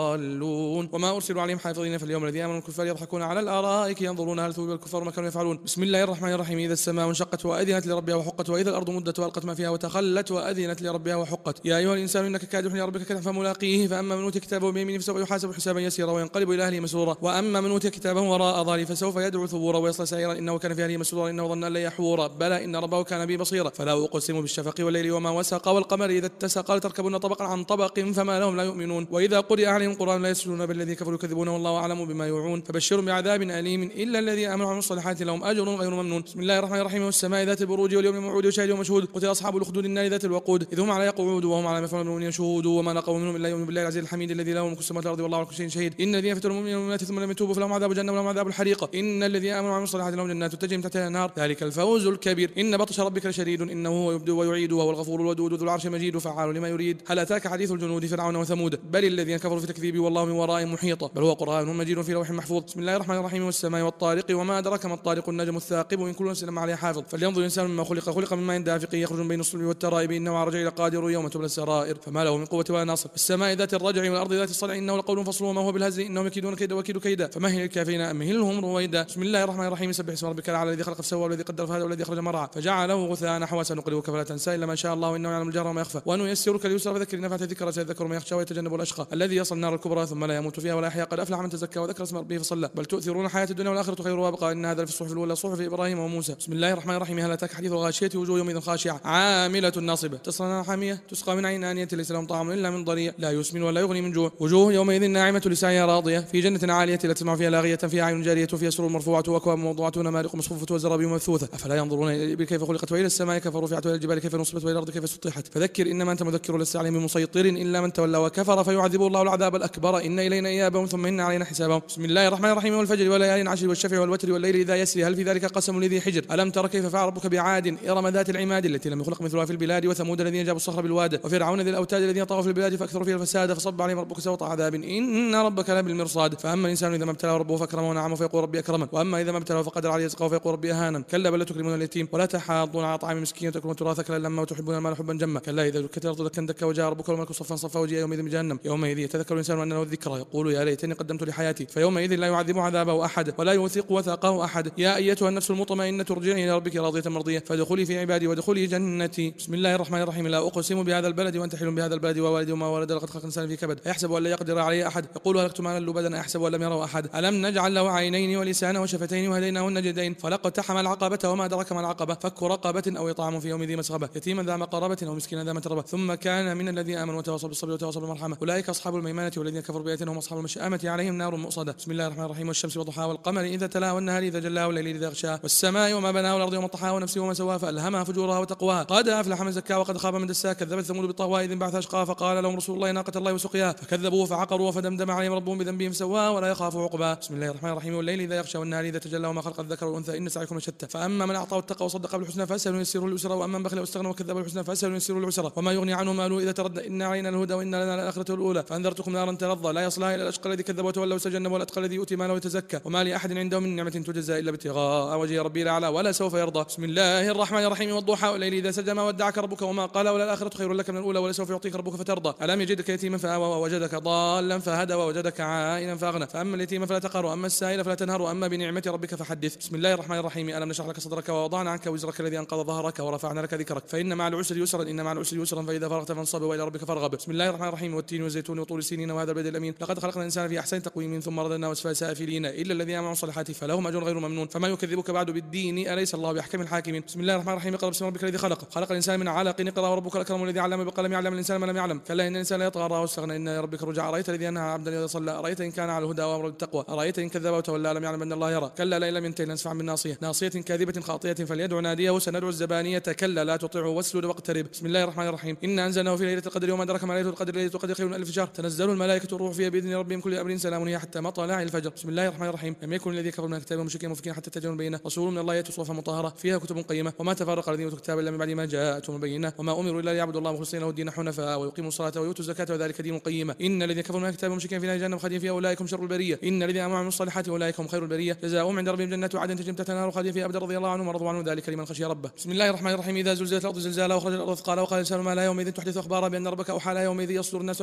لضالون وما أرسلوا عليهم حافظين فاليوم الذين آمنوا الكفار يضحكون على الأرائك ينظرون هل ثوب الكفار ما كانوا يفعلون. بسم الله الرحمن الرحيم. إذا السماء انشقت وأذنت لربها وحقت وإذا الأرض مدت وألقت ما فيها وتخلت وأذنت لربها وحقت. يا أيها الإنسان إنك كادح إلى ربك كدحا فملاقيه فأما من أوتي كتابه بيمينه فسوف يحاسب حسابا يسيرا وينقلب إلى أهله مسرورا وأما من أوتي كتابه وراء ظهره فسوف يدعو ثبورا ويصلى سعيرا إنه كان في أهله مسرورا إنه ظن أن لا يحورا بلى إن ربه كان به بصيرا. فلا أقسم بالشفق والليل وما وسق والقمر إذا اتسق لتركبن طبقا عن طبق فما لهم لا يؤمنون وإذا قرئ عليهم القرآن لا يسجدون بل الذين كفروا يكذبون والله أعلم بما يوعون. فبشرهم بعذاب أليم إلا الذين آمنوا وعملوا الصالحات لهم أجر غير ممنون. بسم الله الرحمن الرحيم. والسماء ذات البروج واليوم الموعود وشاهد ومشهود قتل أصحاب الأخدود النار ذات الوقود إذ هم على يقعود وهم على ما يفعلون بالمؤمنين شهود وما نقموا منهم إلا يؤمنوا بالله العزيز الحميد الذي له ملك السماوات والأرض والله على كل شيء شهيد. إن الذين فتنوا المؤمنين والمؤمنات ثم لم يتوبوا فلهم عذاب جهنم ولهم عذاب الحريق. إن الذين آمنوا وعملوا الصالحات لهم جنات تجري من تحتها الأنهار ذلك الفوز الكبير. إن بطش ربك لشديد إنه هو يبدئ ويعيد وهو الغفور الودود ذو العرش مجيد فعال لما يريد. هل أتاك حديث الجنود فرعون وثمود بل الذين كفروا في تكذيب والله من ورائهم محيط بل هو قرآن مجيد في لوح محفوظ. بسم الله الرحمن الرحيم. والسماء والطارق وما أدرك ما الطارق النجم الثاقب وإن كل نفس لما عليها حافظ. فلينظر الإنسان مما خلق خلق من ماء دافق يخرج من بين الصلب والترائب إنه على رجعه لقادر يوم تبلى السرائر فما له من قوة ولا ناصر. السماء ذات الرجع والأرض ذات الصدع إنه لقول فصل وما هو بالهزل إنهم يكيدون كيدا وكيد كيدا فمهل الكافرين أمهلهم رويدا. بسم الله الرحمن الرحيم. سبح اسم ربك الأعلى الذي خلق فسوى والذي قدر فهدى والذي أخرج مرعى فجعله غثاء نحوا سنقرئك فلا تنسى إلا ما شاء الله إنه يعلم الجهر وما يخفى ونيسرك لليسرى فذكر نفعت الذكرى سيذكر من يخشى ويتجنب الأشقى الذي يصل النار الكبرى ثم لا يموت فيها ولا يحيى قد أفلح من تزكى وذكر اسم ربه فصلى بل تؤثرون الحياة الدنيا والآخرة خير وأبقى إن هذا في الصحف الأولى صحف إبراهيم وموسى. بسم الله الرحمن الرحيم. هل أتاك حديث الغاشية وجوه يومئذ خاشعة عاملة ناصبة تصلى نارا حامية تسقى من عين آنية ليس لهم طعام إلا من ضريع لا يسمن ولا يغني من جوع وجوه يومئذ ناعمة لسعيها راضية في جنة عالية لا تسمع فيها لاغية فيها عين جارية فيها سرور مرفوعة وأكواب موضوعة ونمارق مصفوفة وزرابي مبثوثة أفلا ينظرون إلى الإبل كيف خلقت وإلى السماء كيف رفعت وإلى الجبال كيف نصبت وإلى الأرض كيف سطحت فذكر إنما أنت مذكر لست عليهم بمسيطر إلا من تولى وكفر فيعذبه الله العذاب الأكبر إن إلينا إيابهم ثم إن علينا حسابهم. بسم الله الرحمن الرحيم. والفجر وليال عشر والشفع والوتر والليل إذا يسري هل في ذلك قسم لذي حجر ألم تر كيف فعل ربك بعاد إرم ذات العماد التي لم يخلق مثلها في البلاد وثمود الذين جابوا الصخر بالواد وفرعون ذي الأوتاد الذين طغوا في البلاد فأكثروا فيها الفساد فصب عليهم ربك سوط عذاب إن ربك لبالمرصاد. فأما الإنسان إذا ما ابتلاه ربه فأكرمه ونعمه فيقول ربي أكرمن وأما إذا ما ابتلاه فقدر عليه رزقه فيقول ربي أهانن كلا بل لا تكرمون اليتيم ولا تحاضون على طعام المسكين وتأكلون التراث أكلا لما وتحبون المال حبا جما كلا إذا دكت الأرض دكا دكا وجاء ربك والملك صفا صفا وجيء يومئذ بجهنم يومئذ يتذكر الإنسان أنه الذكرى يقول يا ليتني قدمت لحياتي فيومئذ لا يعذب عذابه أحد ولا يوثق وثاقه أحد. يا أيتها النفس المطمئنة ارجعي إلى ربك راضية مرضية فادخلي في عبادي وادخلي جنتي. بسم الله الرحمن الرحيم. لا أقسم بهذا البلد وأنت حل بهذا البلد ووالد وما ولد لقد خلق الإنسان في كبد أيحسب أن لا يقدر عليه أحد يقول هلكت مالا لبدا أيحسب أن لم يره أحد ألم نجعل له عينين ولسانا وشفتين وهديناه النجدين فلاقتحم العقبة وما أدرك ما العقبة فك رقبة أو إطعام في يوم ذي مسغبة يتيما ذا مقربة أو مسكينا ذا متربة ثم كان من الذين آمنوا وتواصوا بالصبر وتواصوا بالمرحمة أولئك أصحاب الميمنة والذين كفروا بآياتنا هم أصحاب المشأمة عليهم نار مؤصدة. بسم الله الرحمن الرحيم. والشمس وضحاها والقمر إذا تلاها والنهار إذا جلاها والليل إذا يغشاها والسماء وما بناها والأرض وما طحاها ونفس وما سواها فألهمها فجورها وتقواها قد أفلح من زكاها وقد خاب من دساها كذبت ثمود بالطغوى إذ انبعث أشقاها فقال لهم رسول الله ناقة الله وسقياها فكذبوه فعقروا فدمدم عليهم ربهم بذنبهم سواها ولا يخاف عقباها. بسم الله الرحمن الرحيم. والليل إذا يغشى والنهار إذا تجلى وما خلق الذكر والأنثى إن سعيكم لشتى فأما من أعطى واتقى وصدق بالحسنى فسنيسره لليسرى وأما من بخل واستغنى وكذب بالحسنى فسنيسره للعسرى وما يغني عنه ماله إذا تردى إن علينا الهدى وإن لنا الآخرة الأولى فأنذرتكم نارا تلظى لا يصلها إلا الأشقى الذي كذب وتولى وسجنب والأتقى الذي يؤتي ماله ويتزكى وما لأحد عنده من نعمة تجزى إلا ابتغاء وجه ربي الأعلى ولا سوف يرضى. بسم الله الرحمن الرحيم. والضحى والليل إذا سجى ما ودعك ربك وما قال ولا الآخرة خير لك من الأولى ولا سوف يعطيك ربك فترضى ألم يجدك يتيما فآوى ووجدك ضالا فهدى ووجدك عائلا فأغنى فأما اليتيم فلا تقهر وأما السائل فلا تنهر وأما بنعمة ربك فحدث. بسم الله الرحمن الرحيم. ألم نشرح لك صدرك ووضعنا عنك وزرك الذي أنقض ظهرك ورفعنا لك ذكرك فإن مع العسر يسرا إن مع العسر يسرا فإذا فرغت فانصب وإلى ربك فارغب. بسم الله الرحمن الرحيم. والتين والزيتون وطول سينين وهذا البلد الأمين لقد خلقنا الإنسان في أحسن تقويم ثم رددناه أسفل سافلين إلا الذين آمنوا الصالحات فلهم أجر غير ممنون فما يكذبك بعد بالدين أليس الله بأحكم الحاكمين. بسم الله الرحمن الرحيم. اقرأ باسم ربك الذي خلق خلق الإنسان من علق اقرأ وربك الأكرم الذي علم بالقلم يعلم الإنسان ما لم يعلم كلا إن الإنسان لا يطغى رآه استغنى إن ربك رجع أرأيت الذي أنهى عبدا إذا صلى أرأيت إن كان على الهدى وأمر بالتقوى أرأيت إن كذب وتولى لم يعلم أن الله يرى كلا لئن لم ينتهي لنسفعا بالناصية ناصية كاذبة خاطئة فليدع ناديه سندعو الزبانية كلا لا تطيعه واسجد واقترب. بسم الله الرحمن الرحيم. إنا أنزلناه في ليلة القدر وما أدراك ما ليلة القدر ليلة القدر خير من ألف شهر تنزل الملائكة والروح فيها بإذن ربهم كل أمر سلام هي حتى مطلع الفجر. بسم الله الرحمن الرحيم. لم يكن الذي كفر من الكتاب مشركين مفكين حتى تجدون بينه رسول من الله يأتي صحفا مطهرة فيها كتب قيمة وما تفرق الذين أوتوا الكتاب إلا من بعد ما جاءتهم البينة وما أمروا إلا ليعبدوا الله مخلصين له الدين حنفاء ويقيموا الصلاة ويؤتوا الزكاة وذلك دين قيمة إن الذين كفروا من الكتاب مشركين في نار جهنم خالدين فيها أولئك هم شر البرية إن الذين آمنوا وعملوا الصالحات أولئك هم خير البرية جزاؤهم عند ربهم جنات عدن تجري من تحتها الأنهار خالدين فيها أبدا رضي الله عنهم ورضوا عنه ذلك لمن خشي ربه. بسم الله الرحمن الرحيم. إذا زلزلت الأرض زلزالها وأخرج الأرض أثقالها وقال الإنسان ما لها يومئذ تحدث أخبارها بأن ربك أوحى لها يومئذ يصدر الناس أشتاتا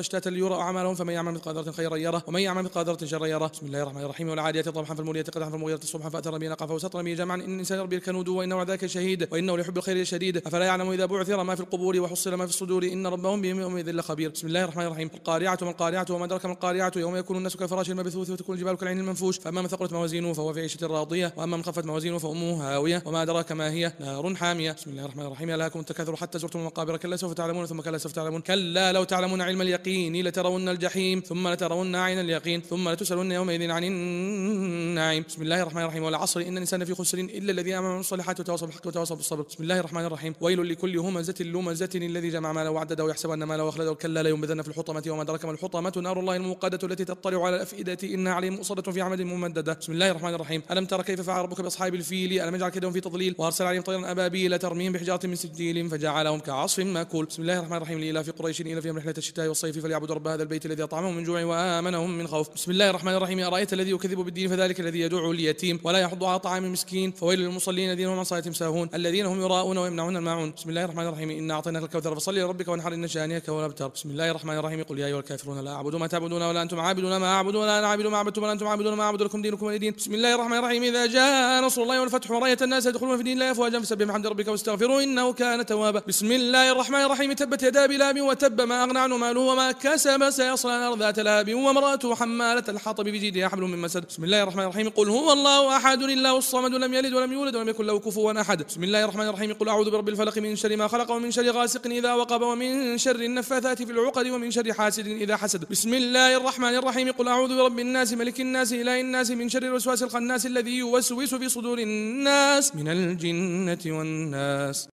يرى أعمالهم فمن يعمل مثقال ذرة خيرا يره ومن يعمل مثقال ذرة شرا يره. بسم الله الرحمن الرحيم. والعاديات ضبحا فالموريات قدحا فالمغيرات صبحا فأثر به نقعا فوسطن به جمعا إن الإنسان يربي الكنود وإنه على ذلك شهيد وإنه لحب الخير شديد أفلا يعلم إذا بعثر ما في القبور وحصل ما في الصدور إن ربهم بهم يومئذ لخبير. بسم الله الرحمن الرحيم. القارعة ما القارعة وما أدراك ما القارعة يوم يكون الناس كالفراش المبثوث وتكون الجبال كالعين المنفوش فأما من ثقلت موازينه فهو في عيشة راضية وأما من خفت موازينه فأمه هاوية وما أدراك ما هي نار حامية. بسم الله الرحمن الرحيم. ألهاكم التكاثر حتى زرتم المقابر كلا سوف تعلمون ثم كلا سوف تعلمون كلا لو تعلمون علم اليقين لترون الجحيم ثم لترون عين اليقين ثم لتسألن يومئذ عن النعيم. بسم الله الرحمن الرحيم. والعصر إن الإنسان في خسر إلا الذين آمنوا بالصالحات وتواصوا بالحق وتواصوا بالصبر. بسم الله الرحمن الرحيم. ويل لكل همزة لمزة الذي جمع ماله وعدده ويحسب أن ماله أخلده كلا لينبذن في الحطمة وما أدراك ما الحطمة نار الله الموقدة التي تطلع على الأفئدة إنها عليهم مؤصدة في عمد ممددة. بسم الله الرحمن الرحيم. ألم تر كيف فعل ربك بأصحاب الفيل ألم يجعل كيدهم في تضليل وأرسل عليهم طيرا أبابيل ترميهم بحجارة من سجيل فجعلهم كعصف مأكول. بسم الله الرحمن الرحيم. لإلاف قريش إلافهم رحلة الشتاء والصيف فليعبدوا رب هذا البيت الذي أطعمهم من جوع وآمنهم من خوف. بسم الله الرحمن الرحيم. أرأيت الذي يكذب بالدين فذلك الذي يدعو اليتيم ولا يحض على طعام المسكين فويل للمصلين الذين هم عن صلاتهم ساهون الذين هم يراءون ويمنعون الماعون. بسم الله الرحمن الرحيم. إنا أعطيناك الكوثر فصل لربك وانحر إن شانئك هو الأبتر. بسم الله الرحمن الرحيم. قل يا أيها الكافرون لا أعبد ما تعبدون ولا أنتم عابدون ما أعبد ولا أنا عابد ما عبدتم ولا أنتم عابدون ما أعبد لكم دينكم ولي دين. بسم الله الرحمن الرحيم. إذا جاء نصر الله والفتح ورأيت الناس يدخلون في دين الله أفواجا فسبح بحمد ربك واستغفره إنه كان توابا. بسم الله الرحمن الرحيم. تبت يدا أبي لهب وتب ما أغنى عنه ماله وما كسب سيصلى نارا ذات لهب وامرأته حمالة الحطب بجيدها حبل من مسد. بسم الله الرحمن الرحيم. قل هو الله أحد الله الصمد لم يلد ولم يولد ولم يكن له كفوا أحد. بسم الله الرحمن الرحيم. قل أعوذ برب الفلق من شر ما خلق ومن شر غاسق إذا وقب ومن شر النفاثات في العقد ومن شر حاسد إذا حسد. بسم الله الرحمن الرحيم. قل أعوذ برب الناس ملك الناس إله الناس من شر الوسواس الخناس الذي يوسوس في صدور الناس من الجنة والناس.